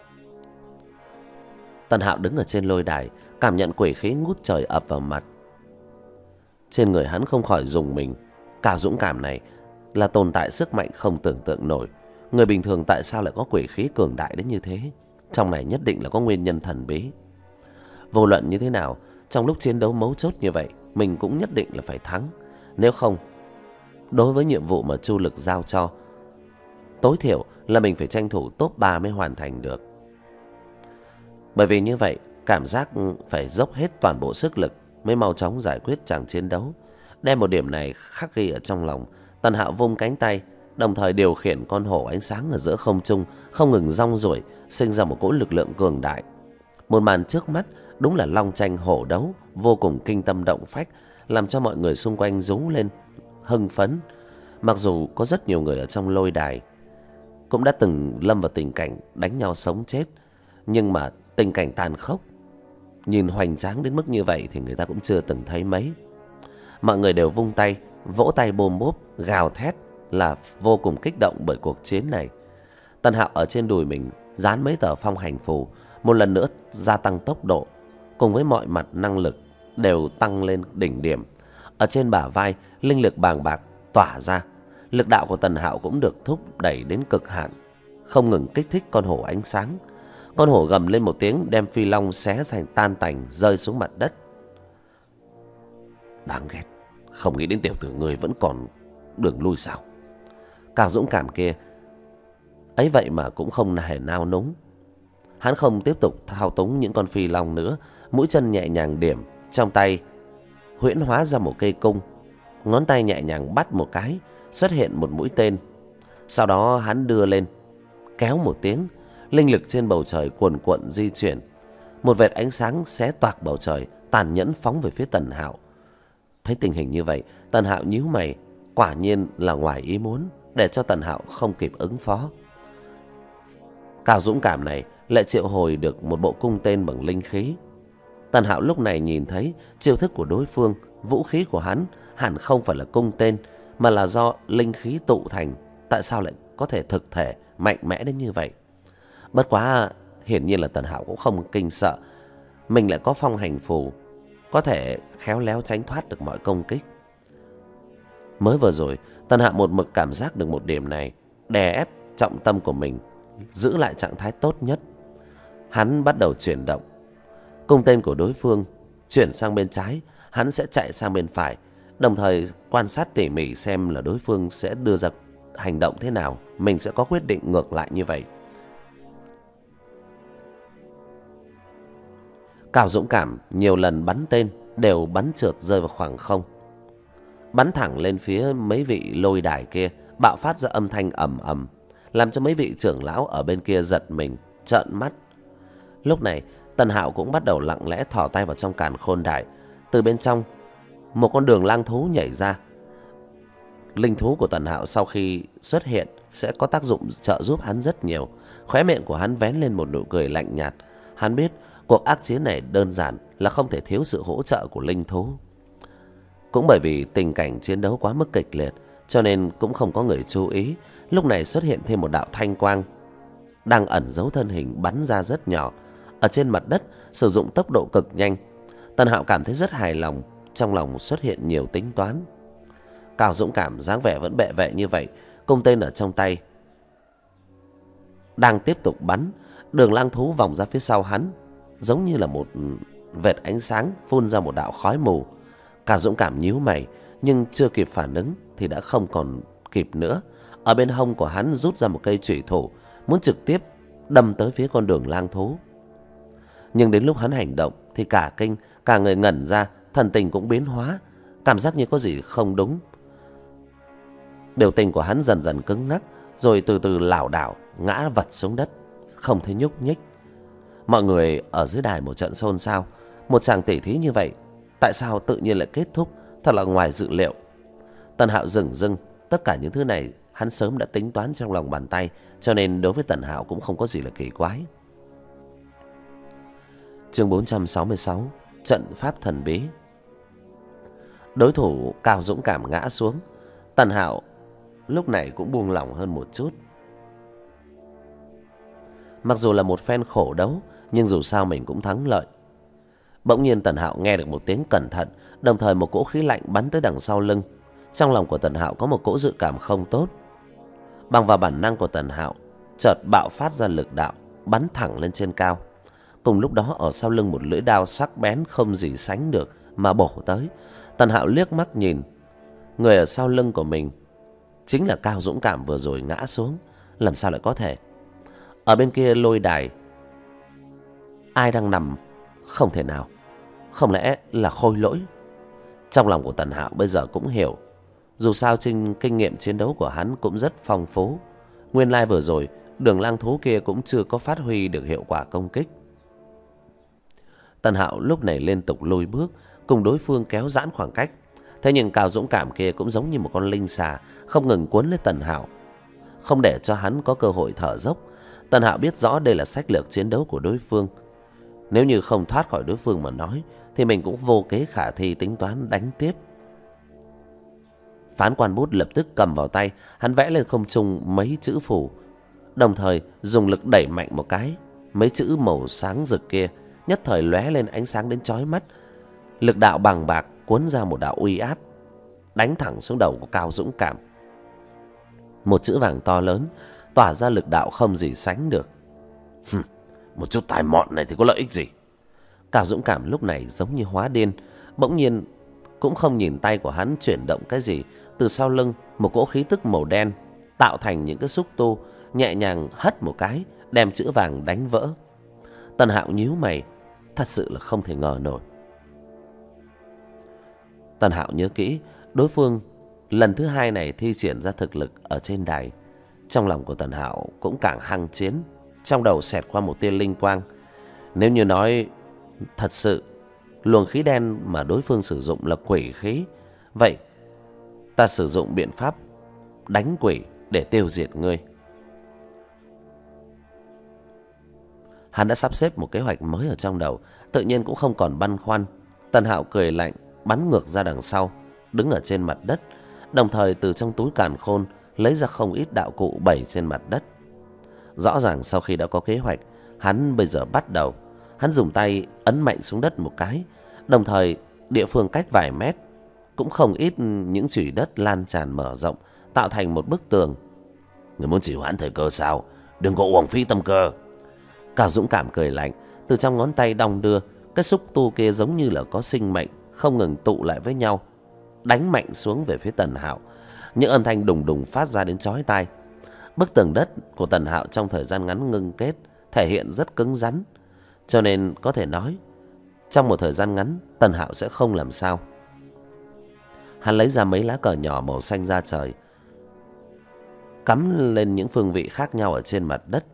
Tần Hạo đứng ở trên lôi đài, cảm nhận quỷ khí ngút trời ập vào mặt. Trên người hắn không khỏi rùng mình. Cao Dũng Cảm này là tồn tại sức mạnh không tưởng tượng nổi. Người bình thường tại sao lại có quỷ khí cường đại đến như thế? Trong này nhất định là có nguyên nhân thần bí. Vô luận như thế nào, trong lúc chiến đấu mấu chốt như vậy, mình cũng nhất định là phải thắng. Nếu không, đối với nhiệm vụ mà Chu Lực giao cho, tối thiểu là mình phải tranh thủ top 3 mới hoàn thành được. Bởi vì như vậy, cảm giác phải dốc hết toàn bộ sức lực mới mau chóng giải quyết trận chiến đấu. Đem một điểm này khắc ghi ở trong lòng, Tần Hạo vung cánh tay, đồng thời điều khiển con hổ ánh sáng ở giữa không trung, không ngừng rong ruổi, sinh ra một cỗ lực lượng cường đại. Một màn trước mắt đúng là long tranh hổ đấu, vô cùng kinh tâm động phách, làm cho mọi người xung quanh rú lên hưng phấn. Mặc dù có rất nhiều người ở trong lôi đài cũng đã từng lâm vào tình cảnh đánh nhau sống chết, nhưng mà tình cảnh tàn khốc, nhìn hoành tráng đến mức như vậy thì người ta cũng chưa từng thấy mấy. Mọi người đều vung tay, vỗ tay bôm bốp, gào thét là vô cùng kích động bởi cuộc chiến này. Tần Hạo ở trên đùi mình dán mấy tờ phong hành phù, một lần nữa gia tăng tốc độ, cùng với mọi mặt năng lực đều tăng lên đỉnh điểm. Ở trên bả vai, linh lực bàng bạc tỏa ra. Lực đạo của Tần Hạo cũng được thúc đẩy đến cực hạn, không ngừng kích thích con hổ ánh sáng. Con hổ gầm lên một tiếng, đem phi long xé thành tan tành, rơi xuống mặt đất. Đáng ghét, Không nghĩ đến tiểu tử ngươi vẫn còn đường lui sao? Cao Dũng Cảm kia ấy vậy mà cũng không hề nao núng. Hắn không tiếp tục thao túng những con phi long nữa, mũi chân nhẹ nhàng điểm, trong tay huyễn hóa ra một cây cung, ngón tay nhẹ nhàng bắt một cái, xuất hiện một mũi tên. Sau đó hắn đưa lên, kéo một tiếng, linh lực trên bầu trời cuồn cuộn di chuyển. Một vệt ánh sáng xé toạc bầu trời, tàn nhẫn phóng về phía Tần Hạo. Thấy tình hình như vậy, Tần Hạo nhíu mày, quả nhiên là ngoài ý muốn, để cho Tần Hạo không kịp ứng phó. Cao Dũng Cảm này lại triệu hồi được một bộ cung tên bằng linh khí. Tần Hạo lúc này nhìn thấy chiêu thức của đối phương, vũ khí của hắn hẳn không phải là cung tên, mà là do linh khí tụ thành. Tại sao lại có thể thực thể mạnh mẽ đến như vậy? Bất quá hiển nhiên là Tần Hạo cũng không kinh sợ. Mình lại có phong hành phù, có thể khéo léo tránh thoát được mọi công kích. Mới vừa rồi Tần Hạo một mực cảm giác được một điểm này, đè ép trọng tâm của mình, giữ lại trạng thái tốt nhất. Hắn bắt đầu chuyển động. Cung tên của đối phương chuyển sang bên trái, hắn sẽ chạy sang bên phải, đồng thời quan sát tỉ mỉ xem là đối phương sẽ đưa ra hành động thế nào. Mình sẽ có quyết định ngược lại như vậy. Cao Dũng Cảm nhiều lần bắn tên đều bắn trượt rơi vào khoảng không, bắn thẳng lên phía mấy vị lôi đài kia, bạo phát ra âm thanh ầm ầm, làm cho mấy vị trưởng lão ở bên kia giật mình, trợn mắt. Lúc này Tần Hạo cũng bắt đầu lặng lẽ thò tay vào trong càn khôn đài. Từ bên trong một con đường lang thú nhảy ra. Linh thú của Tần Hạo sau khi xuất hiện sẽ có tác dụng trợ giúp hắn rất nhiều. Khóe miệng của hắn vén lên một nụ cười lạnh nhạt. Hắn biết cuộc ác chiến này đơn giản là không thể thiếu sự hỗ trợ của linh thú. Cũng bởi vì tình cảnh chiến đấu quá mức kịch liệt, cho nên cũng không có người chú ý. Lúc này xuất hiện thêm một đạo thanh quang đang ẩn giấu thân hình, bắn ra rất nhỏ ở trên mặt đất, sử dụng tốc độ cực nhanh. Tần Hạo cảm thấy rất hài lòng, trong lòng xuất hiện nhiều tính toán. Cao Dũng Cảm dáng vẻ vẫn bệ vệ như vậy, cung tên ở trong tay đang tiếp tục bắn. Đường lang thú vòng ra phía sau hắn, giống như là một vệt ánh sáng phun ra một đạo khói mù. Cao Dũng Cảm nhíu mày, nhưng chưa kịp phản ứng thì đã không còn kịp nữa. Ở bên hông của hắn rút ra một cây chủy thủ, muốn trực tiếp đâm tới phía con đường lang thú. Nhưng đến lúc hắn hành động thì cả kinh, cả người ngẩn ra, thần tình cũng biến hóa, cảm giác như có gì không đúng. Biểu tình của hắn dần dần cứng ngắc, rồi từ từ lảo đảo ngã vật xuống đất, không thấy nhúc nhích. Mọi người ở dưới đài một trận xôn xao. Một tràng tỉ thí như vậy tại sao tự nhiên lại kết thúc, thật là ngoài dự liệu. Tần Hạo dửng dưng, tất cả những thứ này hắn sớm đã tính toán trong lòng bàn tay, cho nên đối với Tần Hạo cũng không có gì là kỳ quái. Chương 466, trận pháp thần bí. Đối thủ Cao Dũng Cảm ngã xuống, Tần Hạo lúc này cũng buông lỏng hơn một chút. Mặc dù là một phen khổ đấu, nhưng dù sao mình cũng thắng lợi. Bỗng nhiên Tần Hạo nghe được một tiếng cẩn thận, đồng thời một cỗ khí lạnh bắn tới đằng sau lưng. Trong lòng của Tần Hạo có một cỗ dự cảm không tốt. Bằng vào bản năng của Tần Hạo, chợt bạo phát ra lực đạo, bắn thẳng lên trên cao. Cùng lúc đó ở sau lưng một lưỡi đao sắc bén không gì sánh được mà bổ tới. Tần Hạo liếc mắt nhìn, người ở sau lưng của mình chính là Cao Dũng Cảm vừa rồi ngã xuống. Làm sao lại có thể? Ở bên kia lôi đài ai đang nằm? Không thể nào. Không lẽ là Khôi Lỗi? Trong lòng của Tần Hạo bây giờ cũng hiểu, dù sao kinh nghiệm chiến đấu của hắn cũng rất phong phú. Nguyên lai vừa rồi đường lang thú kia cũng chưa có phát huy được hiệu quả công kích. Tần Hạo lúc này liên tục lùi bước, cùng đối phương kéo giãn khoảng cách. Thế nhưng Cao Dũng Cảm kia cũng giống như một con linh xà, không ngừng cuốn lấy Tần Hạo, không để cho hắn có cơ hội thở dốc. Tần Hạo biết rõ đây là sách lược chiến đấu của đối phương. Nếu như không thoát khỏi đối phương mà nói, thì mình cũng vô kế khả thi tính toán đánh tiếp. Phán quan bút lập tức cầm vào tay, hắn vẽ lên không trung mấy chữ phù, đồng thời dùng lực đẩy mạnh một cái. Mấy chữ màu sáng rực kia nhất thời lóe lên ánh sáng đến chói mắt. Lực đạo bằng bạc cuốn ra một đạo uy áp, đánh thẳng xuống đầu của Cao Dũng Cảm. Một chữ vàng to lớn tỏa ra lực đạo không gì sánh được. Một chút tài mọn này thì có lợi ích gì? Cao Dũng Cảm lúc này giống như hóa điên, bỗng nhiên cũng không nhìn tay của hắn chuyển động cái gì. Từ sau lưng, một cỗ khí tức màu đen tạo thành những cái xúc tu nhẹ nhàng hất một cái, đem chữ vàng đánh vỡ. Tần Hạo nhíu mày, thật sự là không thể ngờ nổi. Tần Hạo nhớ kỹ, đối phương lần thứ hai này thi triển ra thực lực ở trên đài. Trong lòng của Tần Hạo cũng càng hăng chiến, trong đầu xẹt qua một tia linh quang. Nếu như nói thật sự luồng khí đen mà đối phương sử dụng là quỷ khí, vậy ta sử dụng biện pháp đánh quỷ để tiêu diệt ngươi. Hắn đã sắp xếp một kế hoạch mới ở trong đầu, tự nhiên cũng không còn băn khoăn. Tần Hạo cười lạnh, bắn ngược ra đằng sau, đứng ở trên mặt đất, đồng thời từ trong túi càn khôn lấy ra không ít đạo cụ bày trên mặt đất. Rõ ràng sau khi đã có kế hoạch, hắn bây giờ bắt đầu. Hắn dùng tay ấn mạnh xuống đất một cái, đồng thời địa phương cách vài mét cũng không ít những chùy đất lan tràn mở rộng, tạo thành một bức tường. Người muốn trì hoãn thời cơ sao? Đừng có uổng phí tâm cơ. Cao Dũng Cảm cười lạnh, từ trong ngón tay đong đưa, cái xúc tu kia giống như là có sinh mệnh, không ngừng tụ lại với nhau, đánh mạnh xuống về phía Tần Hạo. Những âm thanh đùng đùng phát ra đến chói tai. Bức tường đất của Tần Hạo trong thời gian ngắn ngưng kết, thể hiện rất cứng rắn, cho nên có thể nói trong một thời gian ngắn Tần Hạo sẽ không làm sao. Hắn lấy ra mấy lá cờ nhỏ màu xanh da trời, cắm lên những phương vị khác nhau ở trên mặt đất.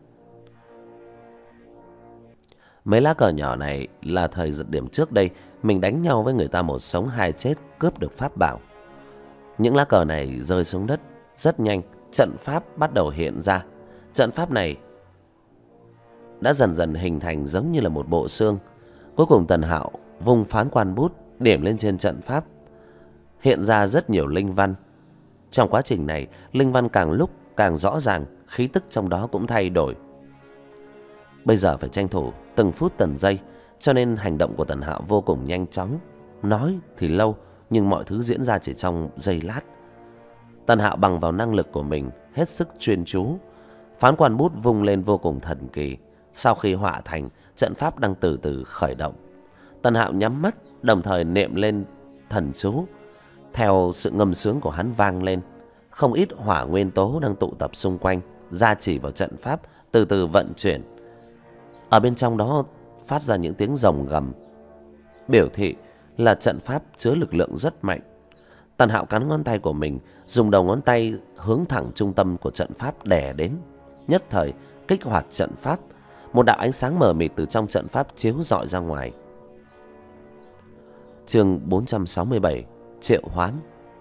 Mấy lá cờ nhỏ này là thời điểm trước đây mình đánh nhau với người ta một sống hai chết, cướp được pháp bảo. Những lá cờ này rơi xuống đất rất nhanh, trận pháp bắt đầu hiện ra. Trận pháp này đã dần dần hình thành giống như là một bộ xương. Cuối cùng Tần Hạo vung phán quan bút điểm lên trên trận pháp, hiện ra rất nhiều linh văn. Trong quá trình này, linh văn càng lúc càng rõ ràng, khí tức trong đó cũng thay đổi. Bây giờ phải tranh thủ từng phút từng giây, cho nên hành động của Tần Hạo vô cùng nhanh chóng. Nói thì lâu, nhưng mọi thứ diễn ra chỉ trong giây lát. Tần Hạo bằng vào năng lực của mình hết sức chuyên chú. Phán quan bút vung lên vô cùng thần kỳ. Sau khi họa thành, trận pháp đang từ từ khởi động. Tần Hạo nhắm mắt, đồng thời niệm lên thần chú. Theo sự ngâm sướng của hắn vang lên, không ít hỏa nguyên tố đang tụ tập xung quanh, gia trì vào trận pháp, từ từ vận chuyển. Ở bên trong đó phát ra những tiếng rồng gầm, biểu thị là trận pháp chứa lực lượng rất mạnh. Tần Hạo cắn ngón tay của mình, dùng đầu ngón tay hướng thẳng trung tâm của trận pháp đè đến. Nhất thời kích hoạt trận pháp, một đạo ánh sáng mờ mịt từ trong trận pháp chiếu rọi ra ngoài. Chương 467: Triệu hoán.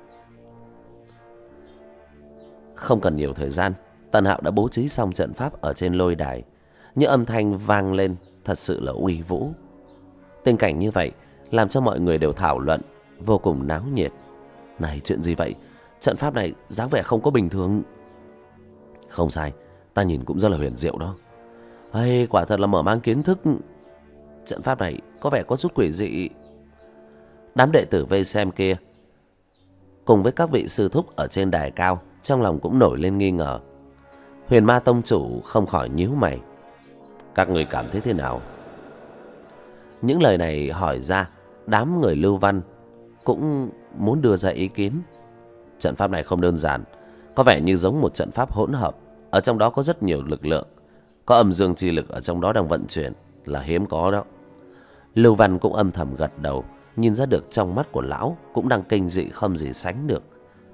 Không cần nhiều thời gian, Tần Hạo đã bố trí xong trận pháp ở trên lôi đài. Những âm thanh vang lên thật sự là uy vũ. Tình cảnh như vậy làm cho mọi người đều thảo luận, vô cùng náo nhiệt. Này, chuyện gì vậy? Trận pháp này dáng vẻ không có bình thường. Không sai, ta nhìn cũng rất là huyền diệu đó. Hay, quả thật là mở mang kiến thức. Trận pháp này có vẻ có chút quỷ dị. Đám đệ tử vây xem kia cùng với các vị sư thúc ở trên đài cao trong lòng cũng nổi lên nghi ngờ. Huyền Ma tông chủ không khỏi nhíu mày. Các người cảm thấy thế nào? Những lời này hỏi ra, đám người Lưu Văn cũng muốn đưa ra ý kiến. Trận pháp này không đơn giản, có vẻ như giống một trận pháp hỗn hợp. Ở trong đó có rất nhiều lực lượng, có âm dương chi lực ở trong đó đang vận chuyển, là hiếm có đó. Lưu Văn cũng âm thầm gật đầu, nhìn ra được trong mắt của lão cũng đang kinh dị không gì sánh được.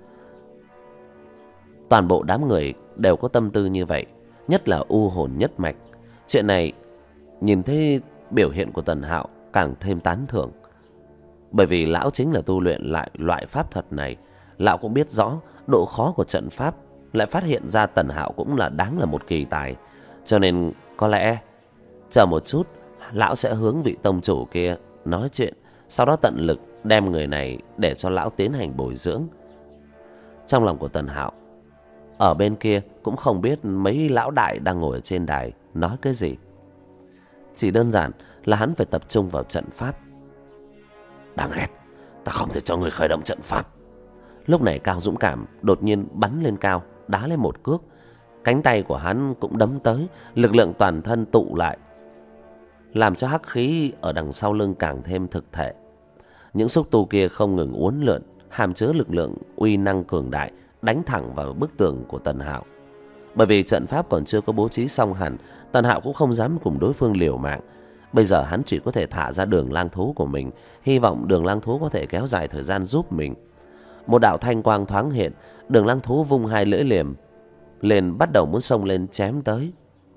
Toàn bộ đám người đều có tâm tư như vậy, nhất là U Hồn nhất mạch. Chuyện này nhìn thấy biểu hiện của Tần Hạo càng thêm tán thưởng. Bởi vì lão chính là tu luyện lại loại pháp thuật này, lão cũng biết rõ độ khó của trận pháp, lại phát hiện ra Tần Hạo cũng là đáng là một kỳ tài. Cho nên có lẽ chờ một chút, lão sẽ hướng vị tông chủ kia nói chuyện, sau đó tận lực đem người này để cho lão tiến hành bồi dưỡng. Trong lòng của Tần Hạo ở bên kia cũng không biết mấy lão đại đang ngồi ở trên đài nói cái gì. Chỉ đơn giản là hắn phải tập trung vào trận pháp. Đáng ghét, ta không thể cho người khởi động trận pháp. Lúc này Cao Dũng Cảm đột nhiên bắn lên cao, đá lên một cước. Cánh tay của hắn cũng đấm tới, lực lượng toàn thân tụ lại, làm cho hắc khí ở đằng sau lưng càng thêm thực thể. Những xúc tu kia không ngừng uốn lượn, hàm chứa lực lượng uy năng cường đại, đánh thẳng vào bức tường của Tần Hạo. Bởi vì trận pháp còn chưa có bố trí xong hẳn, Tần Hạo cũng không dám cùng đối phương liều mạng. Bây giờ hắn chỉ có thể thả ra Đường Lang Thú của mình, hy vọng Đường Lang Thú có thể kéo dài thời gian giúp mình. Một đạo thanh quang thoáng hiện, Đường Lang Thú vung hai lưỡi liềm lên, bắt đầu muốn xông lên chém tới.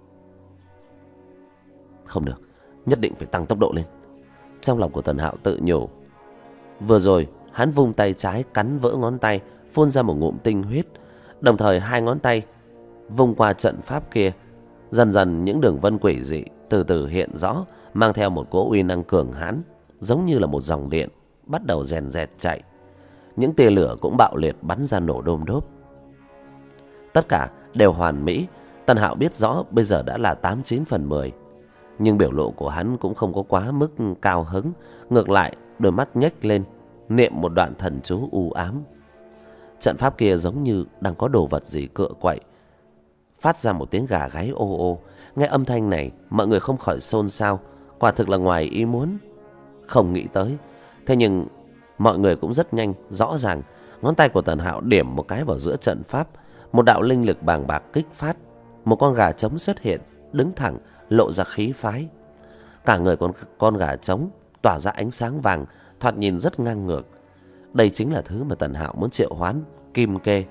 Không được, nhất định phải tăng tốc độ lên. Trong lòng của Tần Hạo tự nhủ. Vừa rồi hắn vung tay trái cắn vỡ ngón tay, phun ra một ngụm tinh huyết. Đồng thời hai ngón tay vung qua trận pháp kia. Dần dần những đường vân quỷ dị từ từ hiện rõ, mang theo một cỗ uy năng cường hãn, giống như là một dòng điện bắt đầu rèn rẹt chạy. Những tia lửa cũng bạo liệt bắn ra nổ đôm đốp. Tất cả đều hoàn mỹ. Tần Hạo biết rõ bây giờ đã là 89/10. Nhưng biểu lộ của hắn cũng không có quá mức cao hứng. Ngược lại đôi mắt nhếch lên, niệm một đoạn thần chú u ám. Trận pháp kia giống như đang có đồ vật gì cựa quậy, phát ra một tiếng gà gáy ô ô. Nghe âm thanh này, mọi người không khỏi xôn xao. Quả thực là ngoài ý muốn, không nghĩ tới. Thế nhưng mọi người cũng rất nhanh rõ ràng. Ngón tay của Tần Hạo điểm một cái vào giữa trận pháp, một đạo linh lực bàng bạc kích phát. Một con gà trống xuất hiện, đứng thẳng, lộ ra khí phái. Cả người con gà trống tỏa ra ánh sáng vàng, thoạt nhìn rất ngang ngược. Đây chính là thứ mà Tần Hạo muốn triệu hoán, Kim Kê.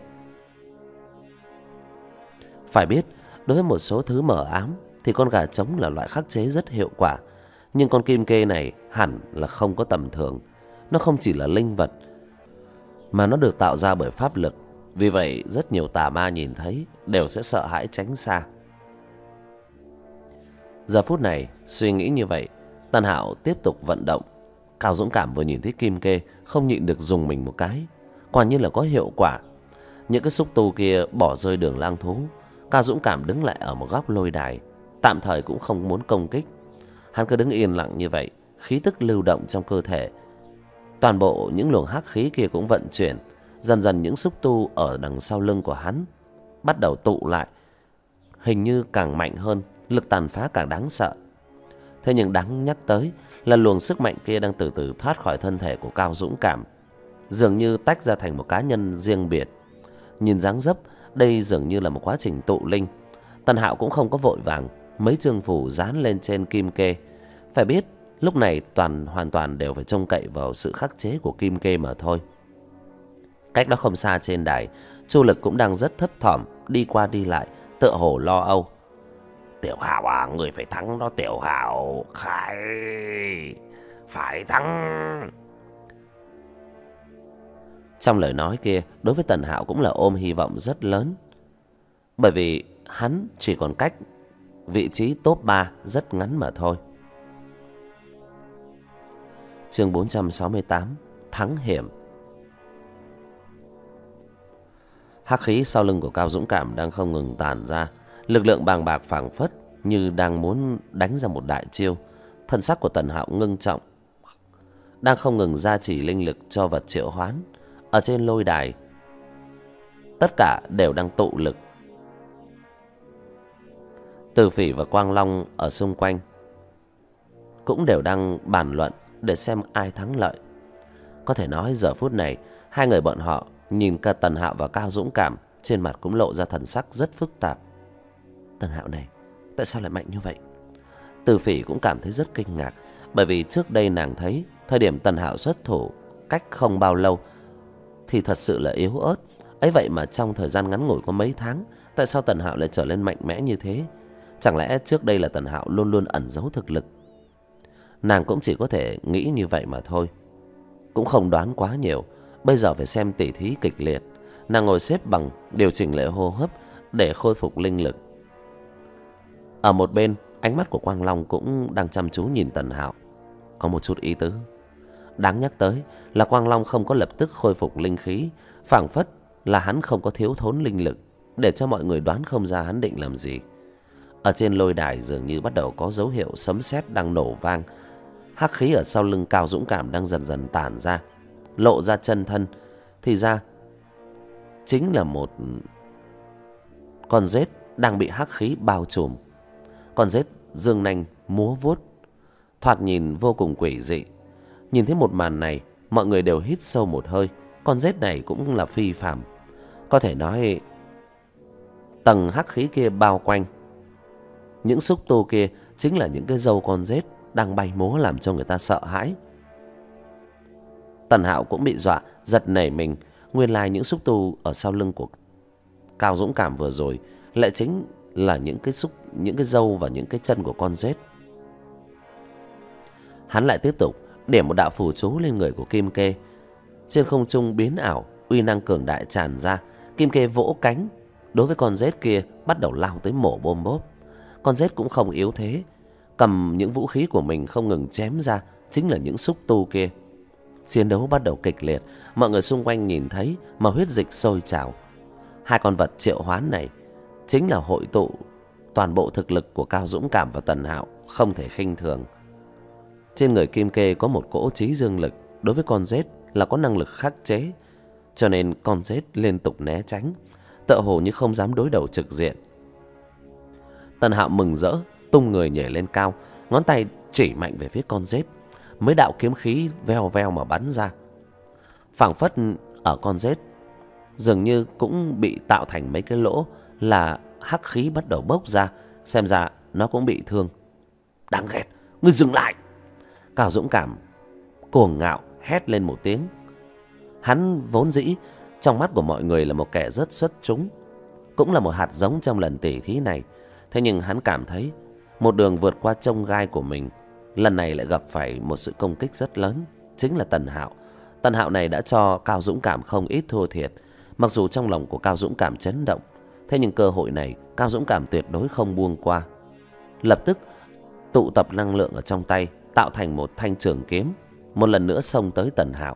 Phải biết, đối với một số thứ mờ ám thì con gà trống là loại khắc chế rất hiệu quả. Nhưng con Kim Kê này hẳn là không có tầm thường. Nó không chỉ là linh vật, mà nó được tạo ra bởi pháp lực. Vì vậy rất nhiều tà ma nhìn thấy đều sẽ sợ hãi tránh xa. Giờ phút này suy nghĩ như vậy, Tần Hạo tiếp tục vận động. Cao Dũng Cảm vừa nhìn thấy Kim Kê không nhịn được dùng mình một cái. Quả nhiên là có hiệu quả. Những cái xúc tu kia bỏ rơi Đường Lang Thú. Cao Dũng Cảm đứng lại ở một góc lôi đài, tạm thời cũng không muốn công kích. Hắn cứ đứng yên lặng như vậy, khí tức lưu động trong cơ thể. Toàn bộ những luồng hắc khí kia cũng vận chuyển. Dần dần những xúc tu ở đằng sau lưng của hắn bắt đầu tụ lại, hình như càng mạnh hơn, lực tàn phá càng đáng sợ. Thế nhưng đáng nhắc tới là luồng sức mạnh kia đang từ từ thoát khỏi thân thể của Cao Dũng Cảm, dường như tách ra thành một cá nhân riêng biệt. Nhìn dáng dấp, đây dường như là một quá trình tụ linh. Tần Hạo cũng không có vội vàng, mấy chương phù dán lên trên Kim Kê. Phải biết, lúc này hoàn toàn đều phải trông cậy vào sự khắc chế của Kim Kê mà thôi. Cách đó không xa trên đài, Chu Lực cũng đang rất thấp thỏm, đi qua đi lại, tựa hồ lo âu. Tiểu Hạo à, người phải thắng đó Tiểu Hạo, phải thắng. Trong lời nói kia, đối với Tần Hạo cũng là ôm hy vọng rất lớn. Bởi vì hắn chỉ còn cách vị trí top 3 rất ngắn mà thôi. Chương 468, Thắng Hiểm. Hắc khí sau lưng của Cao Dũng Cảm đang không ngừng tàn ra. Lực lượng bàng bạc phảng phất như đang muốn đánh ra một đại chiêu. Thân sắc của Tần Hạo ngưng trọng, đang không ngừng gia trì linh lực cho vật triệu hoán. Ở trên lôi đài, tất cả đều đang tụ lực. Từ Phỉ và Quang Long ở xung quanh cũng đều đang bàn luận để xem ai thắng lợi. Có thể nói giờ phút này, hai người bọn họ nhìn cả Tần Hạo và Cao Dũng Cảm, trên mặt cũng lộ ra thần sắc rất phức tạp. Tần Hạo này, tại sao lại mạnh như vậy? Từ Phỉ cũng cảm thấy rất kinh ngạc. Bởi vì trước đây nàng thấy thời điểm Tần Hạo xuất thủ cách không bao lâu thì thật sự là yếu ớt. Ấy vậy mà trong thời gian ngắn ngủi có mấy tháng, tại sao Tần Hạo lại trở lên mạnh mẽ như thế? Chẳng lẽ trước đây là Tần Hạo luôn luôn ẩn giấu thực lực? Nàng cũng chỉ có thể nghĩ như vậy mà thôi, cũng không đoán quá nhiều. Bây giờ phải xem tỉ thí kịch liệt. Nàng ngồi xếp bằng, điều chỉnh lại hô hấp để khôi phục linh lực. Ở một bên, ánh mắt của Quang Long cũng đang chăm chú nhìn Tần Hạo, có một chút ý tứ. Đáng nhắc tới là Quang Long không có lập tức khôi phục linh khí, phảng phất là hắn không có thiếu thốn linh lực, để cho mọi người đoán không ra hắn định làm gì. Ở trên lôi đài dường như bắt đầu có dấu hiệu sấm sét đang nổ vang. Hắc khí ở sau lưng Cao Dũng Cảm đang dần dần tản ra, lộ ra chân thân. Thì ra chính là một con rết đang bị hắc khí bao trùm. Con rết dương nanh múa vuốt, thoạt nhìn vô cùng quỷ dị. Nhìn thấy một màn này, mọi người đều hít sâu một hơi. Con rết này cũng là phi phàm. Có thể nói tầng hắc khí kia bao quanh những xúc tu kia chính là những cái râu con rết đang bay múa, làm cho người ta sợ hãi. Tần Hạo cũng bị dọa giật nảy mình. Nguyên lai những xúc tu ở sau lưng của Cao Dũng Cảm vừa rồi lại chính là những cái râu và những cái chân của con rết. Hắn lại tiếp tục điểm một đạo phù chú lên người của Kim Kê. Trên không trung biến ảo, uy năng cường đại tràn ra. Kim Kê vỗ cánh đối với con rết kia, bắt đầu lao tới mổ bôm bốp. Con rết cũng không yếu thế, cầm những vũ khí của mình không ngừng chém ra, chính là những xúc tu kia. Chiến đấu bắt đầu kịch liệt, mọi người xung quanh nhìn thấy mà huyết dịch sôi trào. Hai con vật triệu hoán này chính là hội tụ toàn bộ thực lực của Cao Dũng Cảm và Tần Hạo, không thể khinh thường. Trên người Kim Kê có một cỗ trí dương lực, đối với con rết là có năng lực khắc chế, cho nên con rết liên tục né tránh, tựa hồ như không dám đối đầu trực diện. Tần Hạo mừng rỡ, tung người nhảy lên cao, ngón tay chỉ mạnh về phía con rết. Mấy đạo kiếm khí veo veo mà bắn ra, phảng phất ở con rết dường như cũng bị tạo thành mấy cái lỗ, là hắc khí bắt đầu bốc ra, xem ra nó cũng bị thương. Đáng ghét, ngươi dừng lại! Cao Dũng Cảm cuồng ngạo hét lên một tiếng. Hắn vốn dĩ trong mắt của mọi người là một kẻ rất xuất chúng, cũng là một hạt giống trong lần tỉ thí này. Thế nhưng hắn cảm thấy một đường vượt qua chông gai của mình, lần này lại gặp phải một sự công kích rất lớn, chính là Tần Hạo. Tần Hạo này đã cho Cao Dũng Cảm không ít thua thiệt. Mặc dù trong lòng của Cao Dũng Cảm chấn động, thế nhưng cơ hội này Cao Dũng Cảm tuyệt đối không buông qua. Lập tức tụ tập năng lượng ở trong tay, tạo thành một thanh trường kiếm, một lần nữa xông tới Tần Hạo.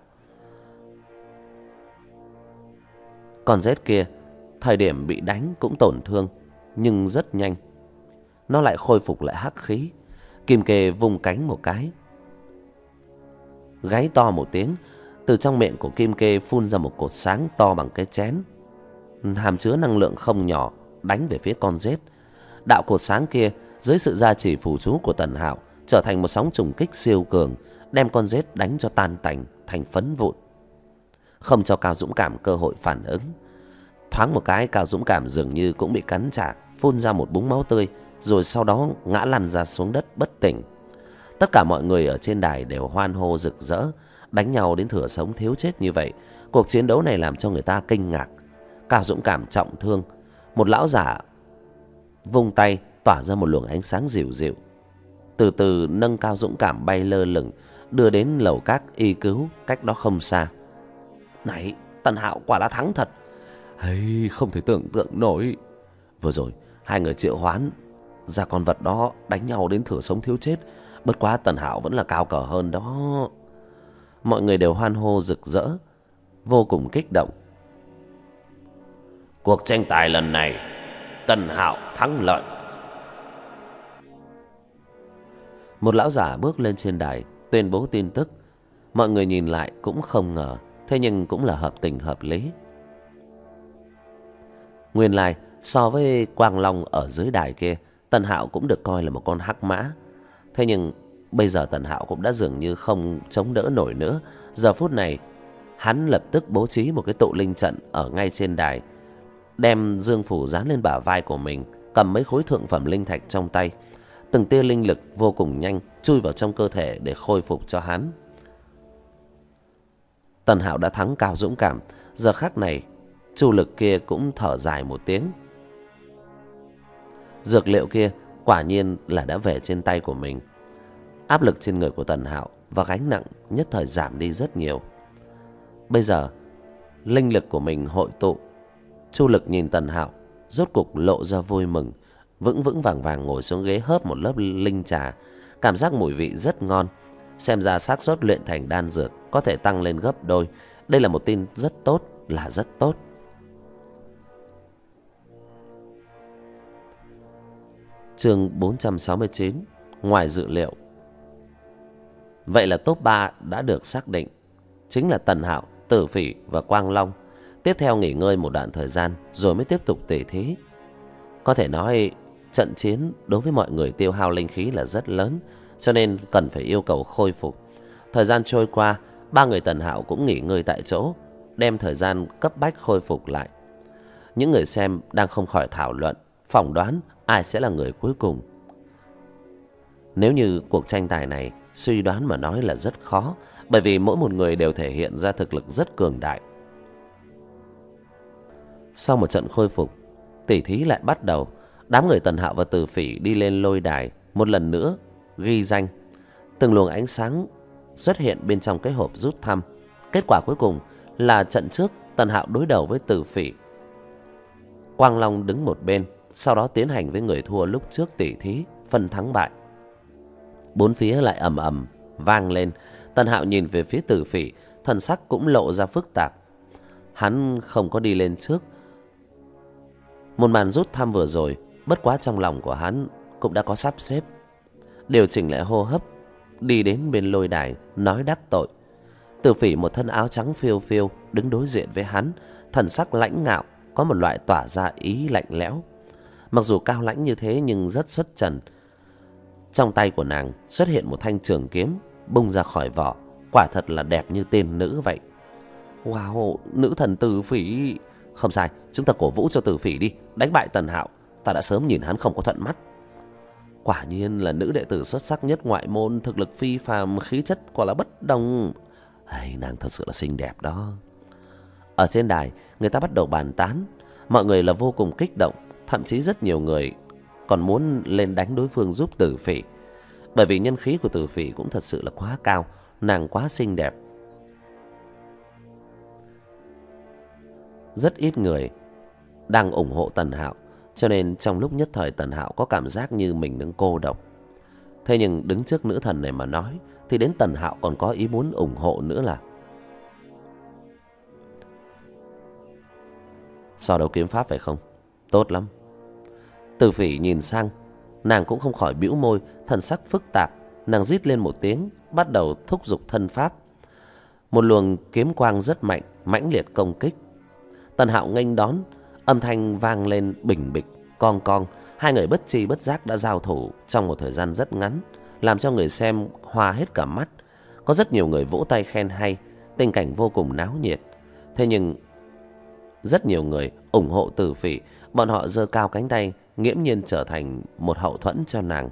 Con rết kia thời điểm bị đánh cũng tổn thương, nhưng rất nhanh nó lại khôi phục lại hắc khí. Kim Kê vung cánh một cái, gáy to một tiếng, từ trong miệng của Kim Kê phun ra một cột sáng to bằng cái chén, hàm chứa năng lượng không nhỏ, đánh về phía con rết. Đạo cột sáng kia dưới sự gia trì phù chú của Tần Hạo trở thành một sóng trùng kích siêu cường, đem con rết đánh cho tan tành thành phấn vụn, không cho Cao Dũng Cảm cơ hội phản ứng. Thoáng một cái, Cao Dũng Cảm dường như cũng bị cắn trả, phun ra một búng máu tươi, rồi sau đó ngã lăn ra xuống đất bất tỉnh. Tất cả mọi người ở trên đài đều hoan hô rực rỡ. Đánh nhau đến thừa sống thiếu chết như vậy, cuộc chiến đấu này làm cho người ta kinh ngạc. Cao Dũng Cảm trọng thương, một lão giả vung tay tỏa ra một luồng ánh sáng dịu dịu, từ từ nâng Cao Dũng Cảm bay lơ lửng, đưa đến lầu các y cứu cách đó không xa. Này, Tần Hạo quả là thắng thật. Hay, không thể tưởng tượng nổi. Vừa rồi hai người triệu hoán ra con vật đó đánh nhau đến thừa sống thiếu chết, bất quá Tần Hạo vẫn là cao cờ hơn đó. Mọi người đều hoan hô rực rỡ, vô cùng kích động. Cuộc tranh tài lần này Tần Hạo thắng lợi. Một lão giả bước lên trên đài tuyên bố tin tức. Mọi người nhìn lại cũng không ngờ, thế nhưng cũng là hợp tình hợp lý. Nguyên lai so với Quang Long ở dưới đài kia, Tần Hạo cũng được coi là một con hắc mã. Thế nhưng bây giờ Tần Hạo cũng đã dường như không chống đỡ nổi nữa. Giờ phút này hắn lập tức bố trí một cái tụ linh trận ở ngay trên đài, đem dương phủ dán lên bả vai của mình, cầm mấy khối thượng phẩm linh thạch trong tay. Từng tia linh lực vô cùng nhanh chui vào trong cơ thể để khôi phục cho hắn. Tần Hạo đã thắng Cao Dũng Cảm. Giờ khắc này Chu Lực kia cũng thở dài một tiếng. Dược liệu kia quả nhiên là đã về trên tay của mình. Áp lực trên người của Tần Hạo và gánh nặng nhất thời giảm đi rất nhiều. Bây giờ linh lực của mình hội tụ. Chu Lực nhìn Tần Hạo, rốt cục lộ ra vui mừng, vững vững vàng vàng ngồi xuống ghế hớp một lớp linh trà. Cảm giác mùi vị rất ngon. Xem ra xác suất luyện thành đan dược có thể tăng lên gấp đôi. Đây là một tin rất tốt, là rất tốt. Chương 469, ngoài dự liệu. Vậy là top 3 đã được xác định, chính là Tần Hạo, Tử Phỉ và Quang Long. Tiếp theo nghỉ ngơi một đoạn thời gian rồi mới tiếp tục tỉ thí. Có thể nói trận chiến đối với mọi người tiêu hao linh khí là rất lớn, cho nên cần phải yêu cầu khôi phục. Thời gian trôi qua, Ba người Tần Hạo cũng nghỉ ngơi tại chỗ, đem thời gian cấp bách khôi phục lại. Những người xem đang không khỏi thảo luận, phỏng đoán ai sẽ là người cuối cùng. Nếu như cuộc tranh tài này, suy đoán mà nói là rất khó, bởi vì mỗi một người đều thể hiện ra thực lực rất cường đại. Sau một trận khôi phục, tỷ thí lại bắt đầu. Đám người Tần Hạo và Từ Phỉ đi lên lôi đài, một lần nữa ghi danh. Từng luồng ánh sáng xuất hiện bên trong cái hộp rút thăm. Kết quả cuối cùng là trận trước Tần Hạo đối đầu với Từ Phỉ. Quang Long đứng một bên, sau đó tiến hành với người thua lúc trước tỷ thí, phân thắng bại. Bốn phía lại ầm ầm vang lên. Tần Hạo nhìn về phía Từ Phỉ, thần sắc cũng lộ ra phức tạp. Hắn không có đi lên trước. Một màn rút thăm vừa rồi, bất quá trong lòng của hắn cũng đã có sắp xếp. Điều chỉnh lại hô hấp, đi đến bên lôi đài nói đắc tội. Từ Phỉ một thân áo trắng phiêu phiêu đứng đối diện với hắn, thần sắc lãnh ngạo, có một loại tỏa ra ý lạnh lẽo. Mặc dù cao lãnh như thế nhưng rất xuất trần. Trong tay của nàng xuất hiện một thanh trường kiếm bung ra khỏi vỏ, quả thật là đẹp như tiên nữ vậy. Wow, nữ thần Từ Phỉ. Không sai, chúng ta cổ vũ cho Từ Phỉ đi, đánh bại Tần Hạo. Ta đã sớm nhìn hắn không có thuận mắt. Quả nhiên là nữ đệ tử xuất sắc nhất ngoại môn, thực lực phi phàm, khí chất quả là bất đồng. Nàng thật sự là xinh đẹp đó. Ở trên đài, người ta bắt đầu bàn tán. Mọi người là vô cùng kích động, thậm chí rất nhiều người còn muốn lên đánh đối phương giúp Từ Phỉ. Bởi vì nhân khí của Từ Phỉ cũng thật sự là quá cao, nàng quá xinh đẹp. Rất ít người đang ủng hộ Tần Hạo, cho nên trong lúc nhất thời Tần Hạo có cảm giác như mình đang cô độc. Thế nhưng đứng trước nữ thần này mà nói, thì đến Tần Hạo còn có ý muốn ủng hộ nữa là. So đấu kiếm pháp phải không? Tốt lắm. Từ Phỉ nhìn sang, nàng cũng không khỏi bĩu môi, thần sắc phức tạp. Nàng rít lên một tiếng, bắt đầu thúc giục thân pháp. Một luồng kiếm quang rất mạnh, mãnh liệt công kích. Tần Hạo nghênh đón, âm thanh vang lên bình bịch, cong cong. Hai người bất tri bất giác đã giao thủ trong một thời gian rất ngắn, làm cho người xem hoa hết cả mắt. Có rất nhiều người vỗ tay khen hay, tình cảnh vô cùng náo nhiệt. Thế nhưng rất nhiều người ủng hộ Từ Phỉ, bọn họ giơ cao cánh tay, nghiễm nhiên trở thành một hậu thuẫn cho nàng.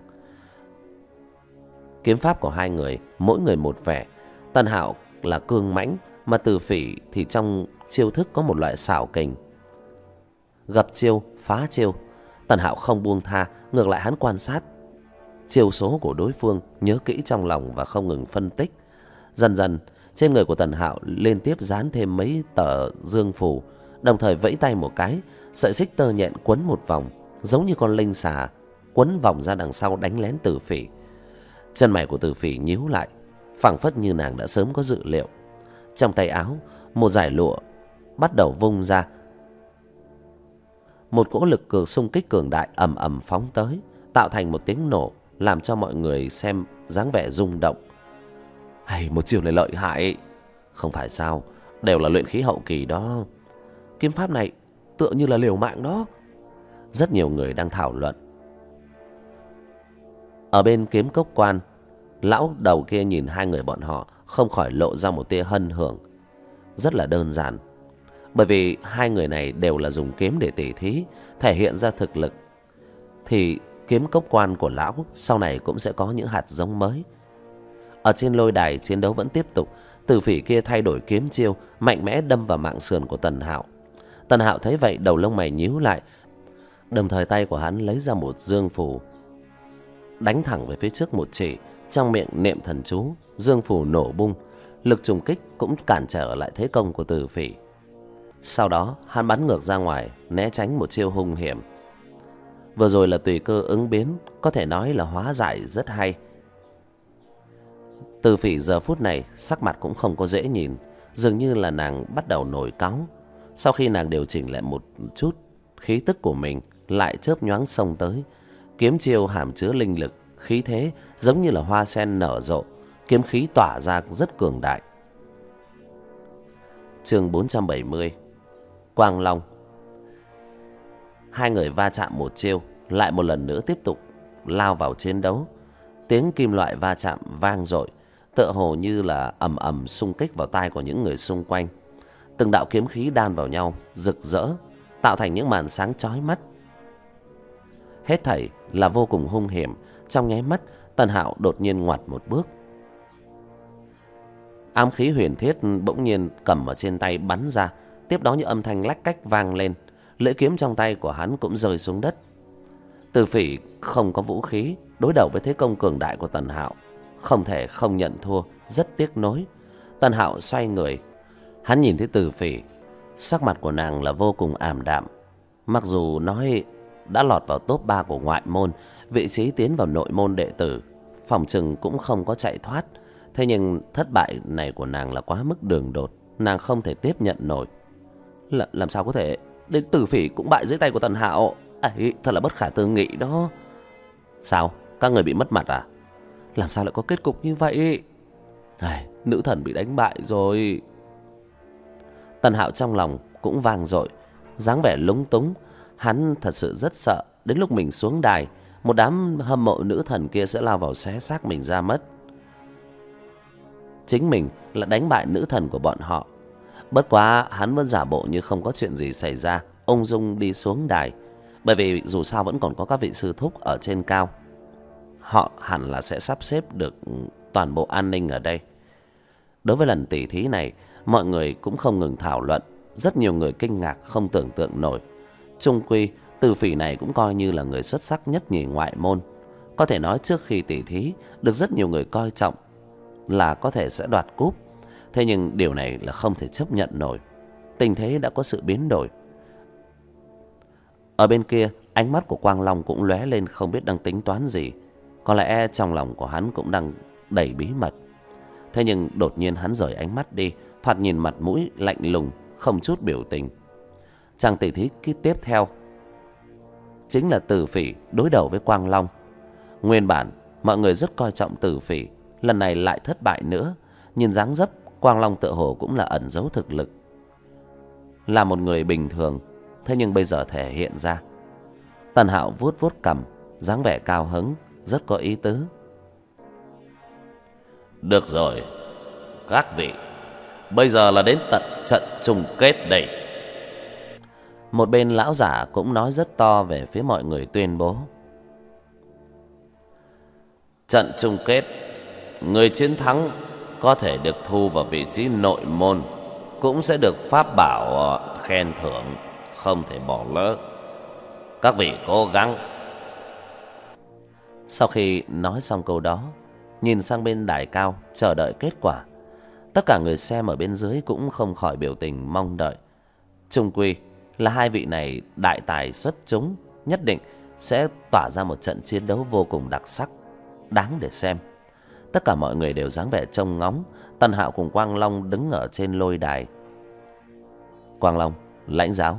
Kiếm pháp của hai người mỗi người một vẻ. Tần Hạo là cương mãnh, mà Từ Phỉ thì trong chiêu thức có một loại xảo kình, gập chiêu phá chiêu. Tần Hạo không buông tha, ngược lại hắn quan sát chiêu số của đối phương, nhớ kỹ trong lòng và không ngừng phân tích. Dần dần trên người của Tần Hạo liên tiếp dán thêm mấy tờ dương phù, đồng thời vẫy tay một cái, sợi xích tơ nhện quấn một vòng, giống như con linh xà quấn vòng ra đằng sau đánh lén Từ Phỉ. Chân mày của Từ Phỉ nhíu lại, phảng phất như nàng đã sớm có dự liệu. Trong tay áo, một dải lụa bắt đầu vung ra. Một cỗ lực cường xung kích cường đại ầm ầm phóng tới, tạo thành một tiếng nổ, làm cho mọi người xem dáng vẻ rung động. Một chiều này lợi hại. Không phải sao, đều là luyện khí hậu kỳ đó. Kiếm pháp này tựa như là liều mạng đó. Rất nhiều người đang thảo luận. Ở bên Kiếm Cốc Quan, lão đầu kia nhìn hai người bọn họ không khỏi lộ ra một tia hân hưởng. Rất là đơn giản, bởi vì hai người này đều là dùng kiếm để tỉ thí, thể hiện ra thực lực, thì Kiếm Cốc Quan của lão sau này cũng sẽ có những hạt giống mới. Ở trên lôi đài chiến đấu vẫn tiếp tục. Từ Phỉ kia thay đổi kiếm chiêu, mạnh mẽ đâm vào mạng sườn của Tần Hạo. Tần Hạo thấy vậy đầu lông mày nhíu lại, đồng thời tay của hắn lấy ra một dương phù, đánh thẳng về phía trước một chỉ, trong miệng niệm thần chú. Dương phù nổ bung, lực trùng kích cũng cản trở lại thế công của Từ Phỉ. Sau đó hắn bắn ngược ra ngoài, né tránh một chiêu hung hiểm. Vừa rồi là tùy cơ ứng biến, có thể nói là hóa giải rất hay. Từ Phỉ giờ phút này sắc mặt cũng không có dễ nhìn, dường như là nàng bắt đầu nổi cáu. Sau khi nàng điều chỉnh lại một chút, khí tức của mình lại chớp nhoáng xông tới. Kiếm chiêu hàm chứa linh lực, khí thế giống như là hoa sen nở rộ, kiếm khí tỏa ra rất cường đại. Chương 470, Quang Long. Hai người va chạm một chiêu, lại một lần nữa tiếp tục lao vào chiến đấu. Tiếng kim loại va chạm vang dội, tựa hồ như là ầm ầm xung kích vào tai của những người xung quanh. Từng đạo kiếm khí đan vào nhau, rực rỡ, tạo thành những màn sáng chói mắt. Hết thảy là vô cùng hung hiểm. Trong nháy mắt, Tần Hạo đột nhiên ngoặt một bước. Ám khí huyền thiết bỗng nhiên cầm ở trên tay bắn ra, tiếp đó những âm thanh lách cách vang lên. Lưỡi kiếm trong tay của hắn cũng rơi xuống đất. Từ Phỉ không có vũ khí, đối đầu với thế công cường đại của Tần Hạo, không thể không nhận thua, rất tiếc nối. Tần Hạo xoay người, hắn nhìn thấy Từ Phỉ, sắc mặt của nàng là vô cùng ảm đạm. Mặc dù nói đã lọt vào top 3 của ngoại môn, vị trí tiến vào nội môn đệ tử, phòng chừng cũng không có chạy thoát. Thế nhưng thất bại này của nàng là quá mức đường đột, nàng không thể tiếp nhận nổi. Làm sao có thể đến Từ Phỉ cũng bại dưới tay của Tần Hạo ấy, thật là bất khả tư nghị đó. Sao, các người bị mất mặt à? Làm sao lại có kết cục như vậy? Nữ thần bị đánh bại rồi. Tần Hạo trong lòng cũng vang dội, dáng vẻ lúng túng. Hắn thật sự rất sợ đến lúc mình xuống đài, một đám hâm mộ nữ thần kia sẽ lao vào xé xác mình ra mất. Chính mình là đánh bại nữ thần của bọn họ. Bất quá hắn vẫn giả bộ như không có chuyện gì xảy ra, ung dung đi xuống đài. Bởi vì dù sao vẫn còn có các vị sư thúc ở trên cao, họ hẳn là sẽ sắp xếp được toàn bộ an ninh ở đây. Đối với lần tỉ thí này, mọi người cũng không ngừng thảo luận. Rất nhiều người kinh ngạc không tưởng tượng nổi. Chung quy, Từ Phỉ này cũng coi như là người xuất sắc nhất nhì ngoại môn. Có thể nói trước khi tỉ thí được rất nhiều người coi trọng là có thể sẽ đoạt cúp. Thế nhưng điều này là không thể chấp nhận nổi. Tình thế đã có sự biến đổi. Ở bên kia, ánh mắt của Quang Long cũng lóe lên, không biết đang tính toán gì. Có lẽ trong lòng của hắn cũng đang đầy bí mật. Thế nhưng đột nhiên hắn rời ánh mắt đi, thoạt nhìn mặt mũi lạnh lùng, không chút biểu tình. Chàng tỷ thí tiếp theo chính là Từ Phỉ đối đầu với Quang Long. Nguyên bản mọi người rất coi trọng Từ Phỉ, lần này lại thất bại nữa. Nhìn dáng dấp, Quang Long tựa hồ cũng là ẩn giấu thực lực, là một người bình thường, thế nhưng bây giờ thể hiện ra. Tần Hạo vuốt vuốt cằm, dáng vẻ cao hứng, rất có ý tứ. Được rồi, các vị, bây giờ là đến tận trận chung kết đây. Một bên lão giả cũng nói rất to về phía mọi người, tuyên bố: trận chung kết, người chiến thắng có thể được thu vào vị trí nội môn, cũng sẽ được pháp bảo khen thưởng, không thể bỏ lỡ. Các vị cố gắng. Sau khi nói xong câu đó, nhìn sang bên đài cao chờ đợi kết quả. Tất cả người xem ở bên dưới cũng không khỏi biểu tình mong đợi. Chung quy là hai vị này đại tài xuất chúng, nhất định sẽ tỏa ra một trận chiến đấu vô cùng đặc sắc, đáng để xem. Tất cả mọi người đều dáng vẻ trông ngóng. Tần Hạo cùng Quang Long đứng ở trên lôi đài. Quang Long, lãnh giáo.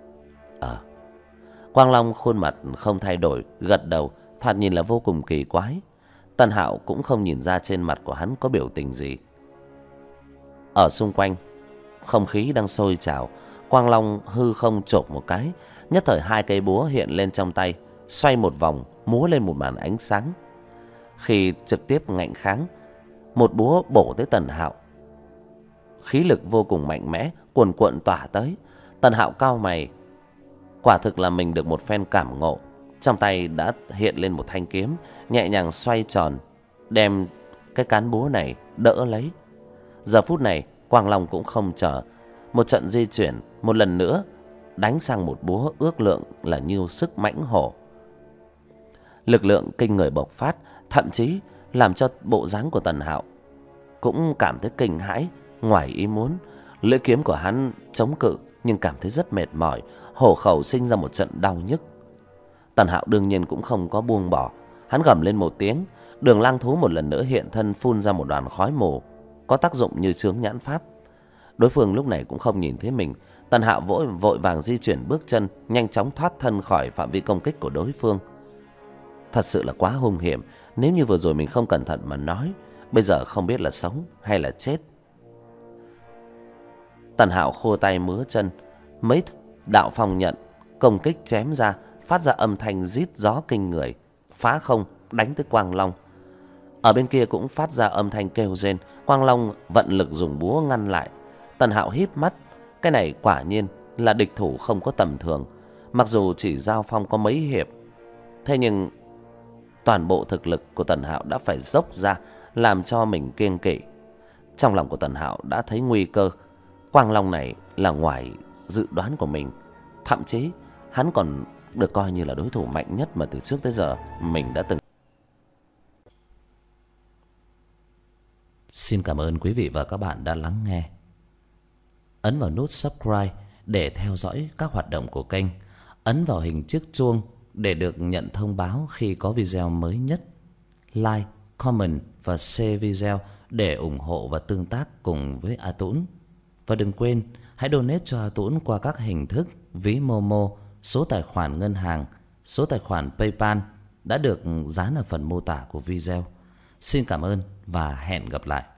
Quang Long khuôn mặt không thay đổi, gật đầu, thoạt nhìn là vô cùng kỳ quái. Tần Hạo cũng không nhìn ra trên mặt của hắn có biểu tình gì. Ở xung quanh, không khí đang sôi trào. Quang Long hư không chộp một cái, nhất thời hai cây búa hiện lên trong tay, xoay một vòng, múa lên một màn ánh sáng. Khi trực tiếp ngạnh kháng, một búa bổ tới Tần Hạo. Khí lực vô cùng mạnh mẽ, cuồn cuộn tỏa tới. Tần Hạo cau mày, quả thực là mình được một phen cảm ngộ. Trong tay đã hiện lên một thanh kiếm, nhẹ nhàng xoay tròn, đem cái cán búa này đỡ lấy. Giờ phút này Quang Long cũng không chờ, một trận di chuyển, một lần nữa đánh sang một búa ước lượng là như sức mãnh hổ. Lực lượng kinh người bộc phát, thậm chí làm cho bộ dáng của Tần Hạo cũng cảm thấy kinh hãi, ngoài ý muốn. Lưỡi kiếm của hắn chống cự nhưng cảm thấy rất mệt mỏi, hổ khẩu sinh ra một trận đau nhức. Tần Hạo đương nhiên cũng không có buông bỏ, hắn gầm lên một tiếng, Đường Lang thú một lần nữa hiện thân, phun ra một đoàn khói mù, có tác dụng như chướng nhãn pháp. Đối phương lúc này cũng không nhìn thấy mình. Tần Hạo vội vàng di chuyển bước chân, nhanh chóng thoát thân khỏi phạm vi công kích của đối phương. Thật sự là quá hung hiểm. Nếu như vừa rồi mình không cẩn thận mà nói, bây giờ không biết là sống hay là chết. Tần Hạo khô tay múa chân, mấy đạo phong nhận công kích chém ra, phát ra âm thanh rít gió kinh người, phá không đánh tới Quang Long. Ở bên kia cũng phát ra âm thanh kêu rên. Quang Long vận lực dùng búa ngăn lại. Tần Hạo híp mắt. Cái này quả nhiên là địch thủ không có tầm thường. Mặc dù chỉ giao phong có mấy hiệp, thế nhưng toàn bộ thực lực của Tần Hạo đã phải dốc ra, làm cho mình kiêng kỵ. Trong lòng của Tần Hạo đã thấy nguy cơ. Quang Long này là ngoài dự đoán của mình. Thậm chí hắn còn được coi như là đối thủ mạnh nhất mà từ trước tới giờ mình đã từng. Xin cảm ơn quý vị và các bạn đã lắng nghe. Ấn vào nút subscribe để theo dõi các hoạt động của kênh. Ấn vào hình chiếc chuông để được nhận thông báo khi có video mới nhất. Like, comment và share video để ủng hộ và tương tác cùng với A Tũng. Và đừng quên hãy donate cho A Tũng qua các hình thức ví Momo, số tài khoản ngân hàng, số tài khoản PayPal đã được dán ở phần mô tả của video. Xin cảm ơn và hẹn gặp lại.